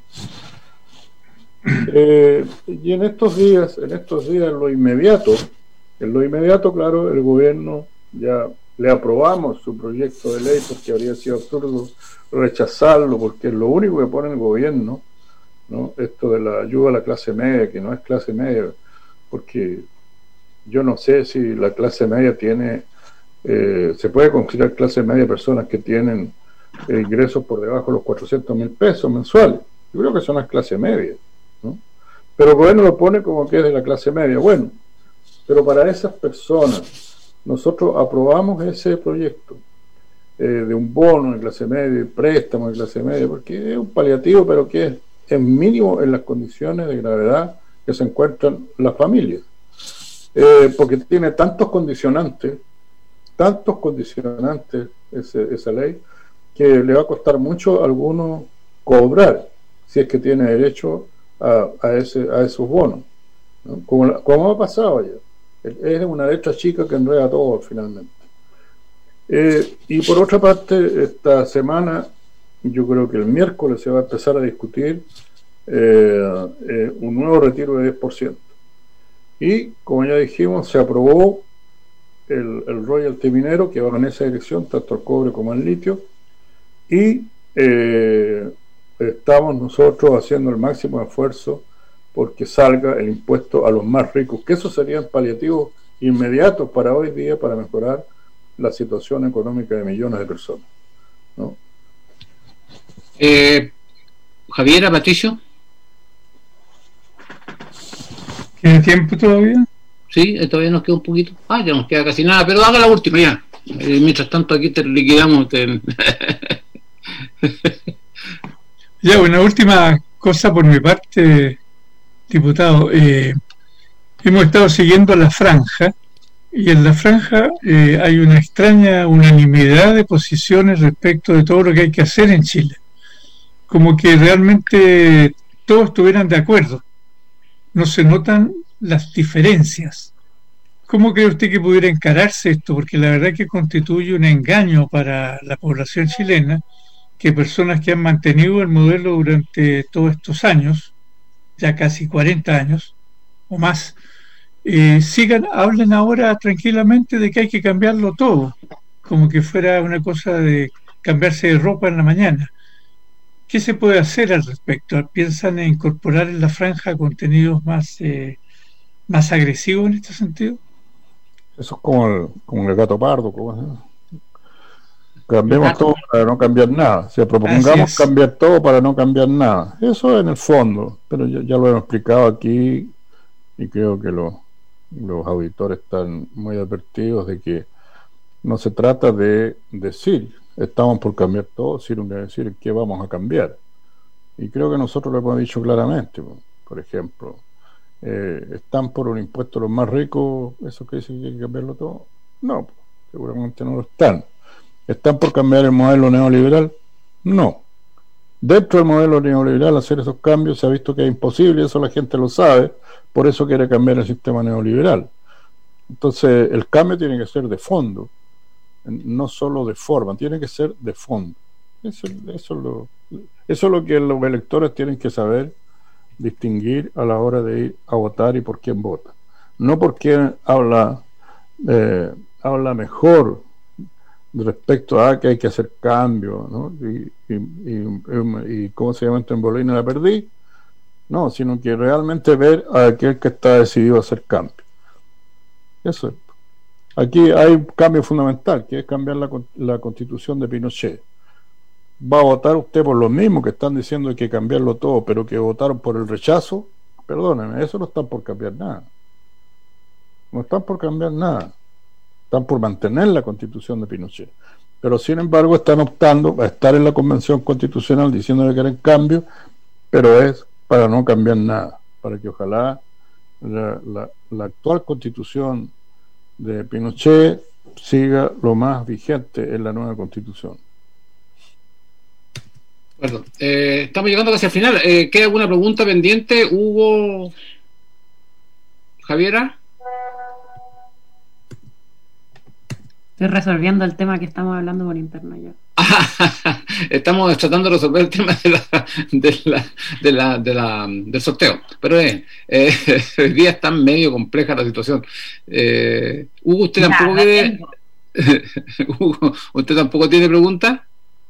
Y en estos días, en lo inmediato, claro, el gobierno ya le aprobamos su proyecto de ley, porque habría sido absurdo rechazarlo, porque es lo único que pone el gobierno, ¿no? Esto de la ayuda a la clase media, que no es clase media, porque yo no sé si la clase media tiene, se puede considerar clase media personas que tienen ingresos por debajo de los 400.000 pesos mensuales. Yo creo que son las clase media, ¿no? Pero el gobierno lo pone como que es de la clase media. Bueno, pero para esas personas nosotros aprobamos ese proyecto de un bono de clase media, préstamo de clase media, porque es un paliativo, pero que es mínimo en las condiciones de gravedad que se encuentran las familias, porque tiene tantos condicionantes esa ley, que le va a costar mucho a algunos cobrar, si es que tiene derecho a esos bonos, ¿no? Como ha pasado ya. Es una letra chica que enreda todo finalmente. Y por otra parte, esta semana, yo creo que el miércoles se va a empezar a discutir un nuevo retiro de 10%. Y como ya dijimos, se aprobó el royalty minero, que va en esa dirección, tanto el cobre como el litio, y estamos nosotros haciendo el máximo esfuerzo porque salga el impuesto a los más ricos, que esos serían paliativos inmediatos para hoy día, para mejorar la situación económica de millones de personas, ¿no? Javier, Patricio. ¿Tiene tiempo todavía? Sí, todavía nos queda un poquito. Ya nos queda casi nada, pero haga la última ya. Mientras tanto aquí te liquidamos. Ya, una última cosa por mi parte, diputado. Hemos estado siguiendo la franja, y en la franja hay una extraña unanimidad de posiciones respecto de todo lo que hay que hacer en Chile. Como que realmente todos estuvieran de acuerdo. No se notan las diferencias. ¿Cómo cree usted que pudiera encararse esto? Porque la verdad que constituye un engaño para la población chilena, que personas que han mantenido el modelo durante todos estos años, ya casi 40 años o más, hablen ahora tranquilamente de que hay que cambiarlo todo, como que fuera una cosa de cambiarse de ropa en la mañana. ¿Qué se puede hacer al respecto? ¿Piensan en incorporar en la franja contenidos más agresivos en este sentido? Eso es como el gato pardo, cambiemos todo para no cambiar nada. O sea, propongamos cambiar todo para no cambiar nada. Eso en el fondo, pero ya lo hemos explicado aquí y creo que lo los auditores están muy advertidos de que no se trata de decir estamos por cambiar todo, sino que decir qué vamos a cambiar. Y creo que nosotros lo hemos dicho claramente. Por ejemplo, ¿están por un impuesto a los más ricos? ¿Eso que dice que hay que cambiarlo todo? No, seguramente no lo están. ¿Están por cambiar el modelo neoliberal? No. Dentro del modelo neoliberal hacer esos cambios se ha visto que es imposible, y eso la gente lo sabe, por eso quiere cambiar el sistema neoliberal. Entonces el cambio tiene que ser de fondo, no solo de forma, tiene que ser de fondo. Eso es lo que los electores tienen que saber distinguir a la hora de ir a votar y por quién vota. No por quién habla mejor respecto a que hay que hacer cambios, ¿no? Y ¿cómo se llama? En Bolivia la perdí. No, sino que realmente ver a aquel que está decidido a hacer cambios. Eso es. Aquí hay un cambio fundamental, que es cambiar la constitución de Pinochet. ¿Va a votar usted por lo mismo que están diciendo que hay que cambiarlo todo, pero que votaron por el rechazo? Perdónenme, eso no están por cambiar nada. No están por cambiar nada. Están por mantener la constitución de Pinochet. Pero sin embargo están optando a estar en la convención constitucional diciendo que quieren cambio, pero es para no cambiar nada, para que ojalá la actual constitución de Pinochet siga lo más vigente en la nueva constitución. Bueno, estamos llegando casi al final. ¿Queda alguna pregunta pendiente, Hugo, Javiera? Estoy resolviendo el tema que estamos hablando por interno ya. Estamos tratando de resolver el tema del sorteo, pero hoy día está medio compleja la situación. Hugo, ¿usted tampoco quiere? Hugo, ¿usted tampoco tiene preguntas?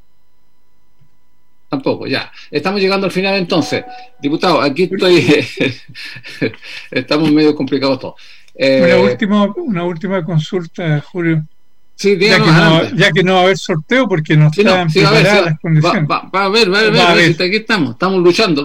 Tampoco, ya. Estamos llegando al final entonces. Diputado, aquí estoy. Estamos medio complicados todos. Una última consulta, Julio. Sí, ya que no va a haber sorteo porque no están preparadas las condiciones. Va a ver, aquí estamos luchando.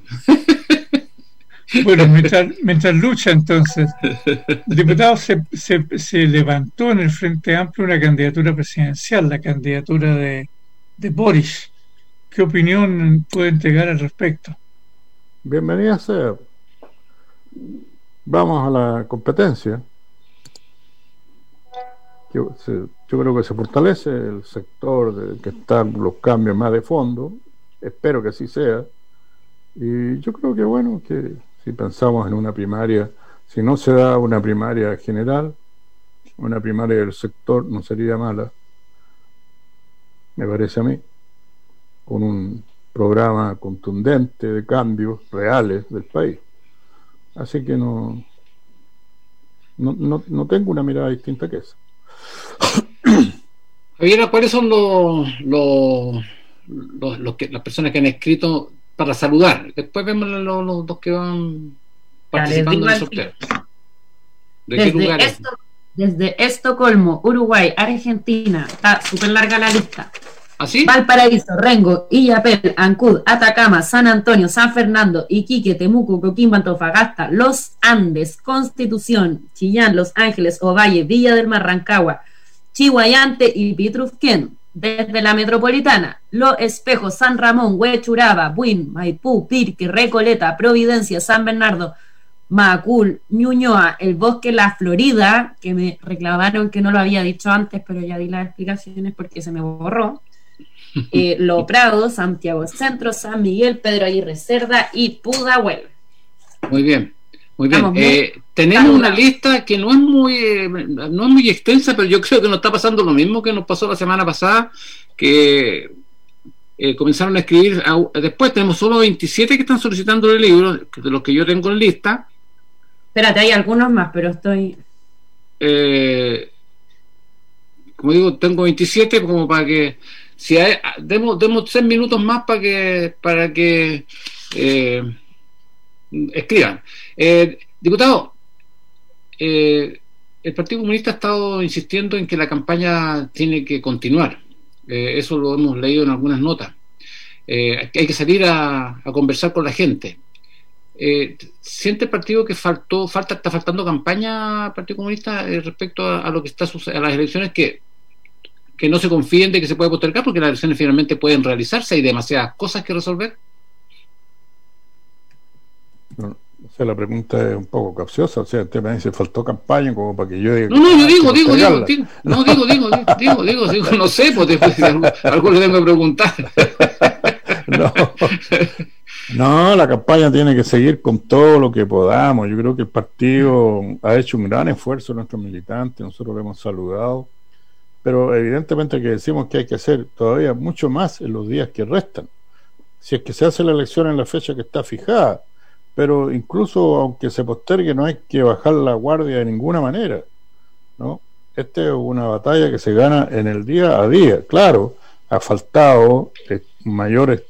Bueno, mientras lucha entonces, el diputado se levantó en el Frente Amplio una candidatura presidencial, la candidatura de Boris. ¿Qué opinión puede entregar al respecto? Bienvenida sea. Vamos a la competencia. Yo creo que se fortalece el sector que están los cambios más de fondo. Espero que así sea. Y yo creo que bueno, que si pensamos en una primaria, si no se da una primaria general, una primaria del sector no sería mala, me parece a mí, con un programa contundente de cambios reales del país. Así que no tengo una mirada distinta que esa. Javiera, ¿cuáles son las personas que han escrito para saludar? Después vemos los dos que van participando en el sorteo. ¿De qué lugares? Desde Estocolmo, Uruguay, Argentina. Está súper larga la lista. ¿Así? Valparaíso, Rengo, Illapel, Ancud, Atacama, San Antonio, San Fernando, Iquique, Temuco, Coquimbo, Antofagasta, Los Andes, Constitución, Chillán, Los Ángeles, Ovalle, Villa del Mar, Rancagua, Chihuayante y Pitrufquén. Desde la metropolitana, Los Espejos, San Ramón, Huechuraba, Buin, Maipú, Pirque, Recoleta, Providencia, San Bernardo, Macul, Ñuñoa, El Bosque, La Florida, que me reclamaron que no lo había dicho antes, pero ya di las explicaciones porque se me borró. Lo Prado, Santiago Centro, San Miguel, Pedro Aguirre Cerda y Pudahuel. Muy bien. Tenemos una lista que no es muy extensa, pero yo creo que nos está pasando lo mismo que nos pasó la semana pasada, que comenzaron a escribir. Después tenemos solo 27 que están solicitando el libro, de los que yo tengo en lista. Espérate, hay algunos más, pero estoy... como digo, tengo 27 como para que... demos 6 minutos más para que escriban. Diputado, el Partido Comunista ha estado insistiendo en que la campaña tiene que continuar. Eso lo hemos leído en algunas notas. Hay que salir a conversar con la gente. ¿siente el partido que está faltando campaña al Partido Comunista respecto a lo que está a las elecciones, que no se confíen de que se puede postergar, porque las elecciones finalmente pueden realizarse, hay demasiadas cosas que resolver? No, o sea, la pregunta es un poco capciosa. O sea, usted me dice, faltó campaña como para que yo diga... No, yo digo, no sé, pues después algo le tengo que preguntar. No, la campaña tiene que seguir con todo lo que podamos. Yo creo que el partido ha hecho un gran esfuerzo, nuestros militantes, nosotros lo hemos saludado, pero evidentemente que decimos que hay que hacer todavía mucho más en los días que restan, si es que se hace la elección en la fecha que está fijada. Pero incluso aunque se postergue, no hay que bajar la guardia de ninguna manera, ¿no? Esta es una batalla que se gana en el día a día. Claro, ha faltado mayor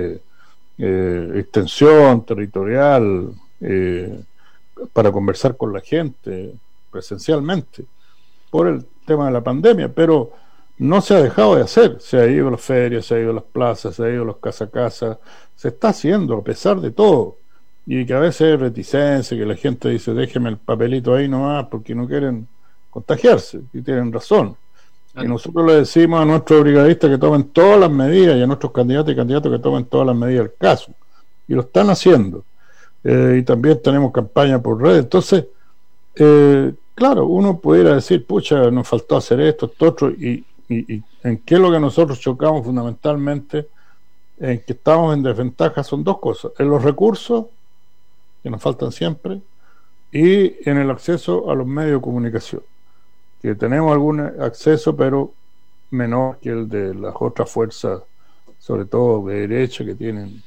extensión territorial para conversar con la gente presencialmente por el tema de la pandemia, pero no se ha dejado de hacer. Se ha ido a las ferias, se ha ido a las plazas, se ha ido a los casa a casa, se está haciendo a pesar de todo. Y que a veces hay reticencia, que la gente dice déjeme el papelito ahí nomás porque no quieren contagiarse, y tienen razón. Y nosotros le decimos a nuestros brigadistas que tomen todas las medidas, y a nuestros candidatos y candidatas que tomen todas las medidas del caso, y lo están haciendo. Y también tenemos campaña por redes. Entonces, claro, uno pudiera decir, pucha, nos faltó hacer esto, esto otro, y en qué es lo que nosotros chocamos fundamentalmente, en que estamos en desventaja, son dos cosas: en los recursos, que nos faltan siempre, y en el acceso a los medios de comunicación, que tenemos algún acceso, pero menor que el de las otras fuerzas, sobre todo de derecha, que tienen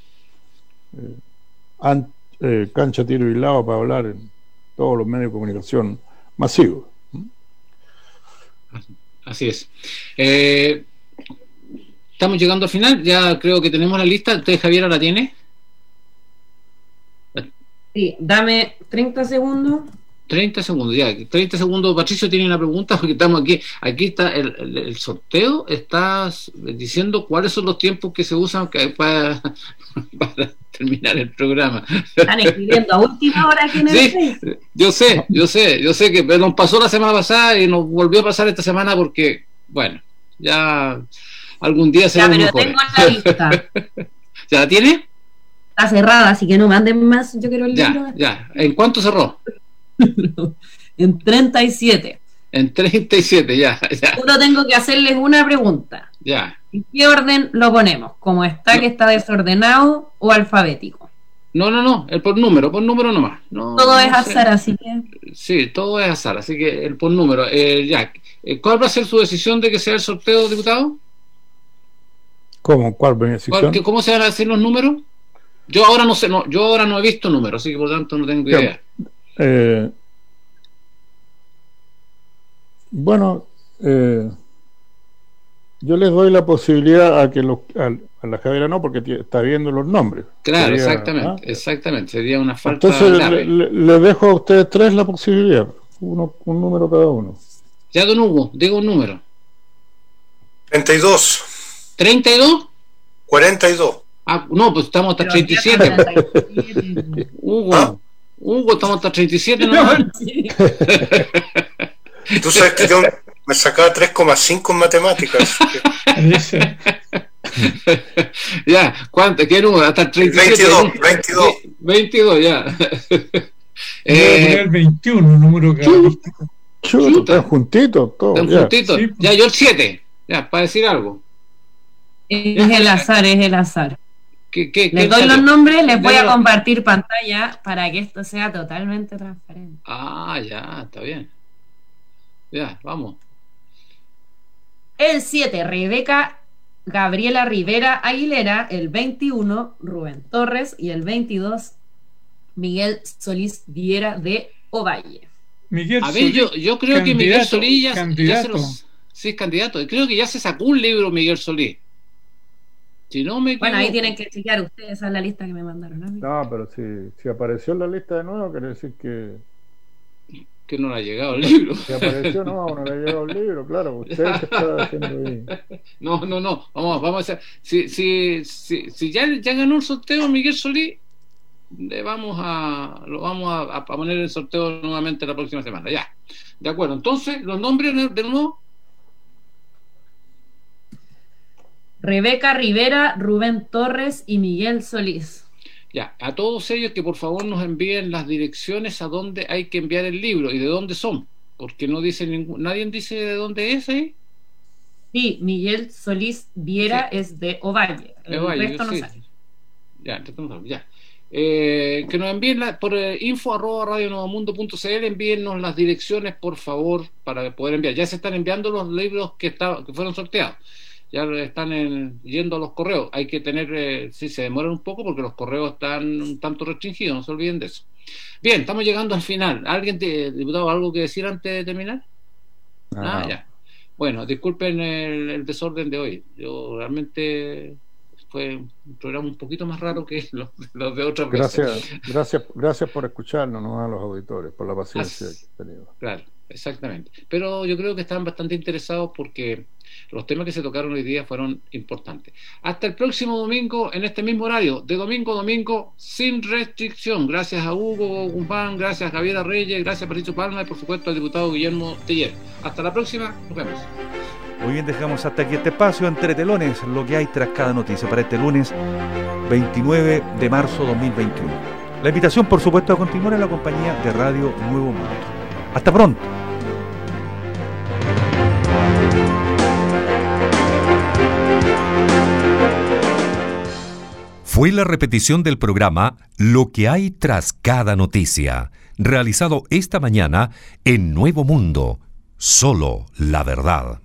cancha, tiro y lado para hablar en todos los medios de comunicación masivos. Así es. Estamos llegando al final, ya creo que tenemos la lista. ¿Usted, Javiera, la tiene? Sí, dame 30 segundos. 30 segundos, ya. 30 segundos. Patricio tiene una pregunta, porque estamos aquí. Aquí está el sorteo, está diciendo cuáles son los tiempos que se usan para terminar el programa. Están escribiendo a última hora aquí en el Facebook. Yo sé que nos pasó la semana pasada y nos volvió a pasar esta semana porque, bueno, ya algún día seremos mejores. Tengo la lista. ¿Ya la tiene? Está cerrada, así que no manden más. Yo quiero el libro. Ya. ¿En cuánto cerró? En 37. En 37, ya. Solo tengo que hacerles una pregunta. Ya. ¿En qué orden lo ponemos? ¿Cómo está, que está desordenado, o alfabético? No, el por número nomás. Todo es azar, así que... Sí, todo es azar, así que el por número. Ya. ¿Cuál va a ser su decisión de que sea el sorteo, diputado? ¿Cómo? ¿Cuál decisión? ¿Cómo se van a decir los números? Yo ahora no sé, yo ahora no he visto números, así que por tanto no tengo idea. Bueno, yo les doy la posibilidad a que a la Javiera no, porque está viendo los nombres. Claro, sería, exactamente, sería una falta. Entonces le dejo a ustedes tres la posibilidad, un número cada uno. Ya, don Hugo, diga un número. 32. ¿32? 42. Ah, no, pues estamos hasta 37. Hugo, estamos hasta 37, ¿no? Tú sabes que yo me sacaba 3,5 en matemáticas. Ya, ¿cuánto? ¿Qué número? Hasta 37. 22, ya. El 21, número cabalístico. Están juntitos, todos. Juntitos. Ya, yo el 7. Ya, para decir algo. Es el azar. Les doy salió? los nombres, les voy a compartir pantalla para que esto sea totalmente transparente. Ah, ya, está bien. Ya, vamos. El 7, Rebeca Gabriela Rivera Aguilera. El 21, Rubén Torres. Y el 22, Miguel Solís Viera de Ovalle. A ver, yo creo que Miguel Solís ya sí es candidato. Creo que ya se sacó un libro Miguel Solís. Si no me equivoco. Bueno, ahí tienen que chequear ustedes, esa es la lista que me mandaron a mí. No, pero si apareció en la lista de nuevo, quiere decir que no le ha llegado el libro. Si apareció, no le ha llegado el libro, claro. Usted que está haciendo ahí. No. Vamos a hacer. Si ya ganó el sorteo Miguel Solís, lo vamos a poner en sorteo nuevamente la próxima semana. Ya, de acuerdo. Entonces, los nombres de nuevo. Rebeca Rivera, Rubén Torres y Miguel Solís. Ya, a todos ellos que por favor nos envíen las direcciones a dónde hay que enviar el libro y de dónde son, porque no dice nadie dice de dónde es ahí. Sí, Miguel Solís Viera es de Ovalle. El resto no sale. Ya, ya. Que nos envíen por info@radionovamundo.cl, envíennos las direcciones por favor para poder enviar. Ya se están enviando los libros que fueron sorteados. Ya están yendo a los correos. Hay que tener, sí, se demoran un poco porque los correos están un tanto restringidos, no se olviden de eso. Bien, estamos llegando al final. ¿Alguien, diputado, algo que decir antes de terminar? Ya. Bueno, disculpen el desorden de hoy. Yo realmente fue un programa un poquito más raro que los de otras veces. Gracias por escucharnos, ¿no? A los auditores, por la paciencia que han tenido. Claro, exactamente. Pero yo creo que están bastante interesados porque los temas que se tocaron hoy día fueron importantes. Hasta el próximo domingo en este mismo horario, de domingo a domingo, sin restricción. Gracias a Hugo Guzmán, gracias a Javiera Reyes, gracias a Patricio Palma y por supuesto al diputado Guillermo Teller. Hasta la próxima, nos vemos. Muy bien, dejamos hasta aquí este espacio entre telones, lo que hay tras cada noticia para este lunes 29 de marzo 2021. La invitación, por supuesto, a continuar en la compañía de Radio Nuevo Mundo. Hasta pronto. Fue la repetición del programa Lo que hay tras cada noticia, realizado esta mañana en Nuevo Mundo. Solo la verdad.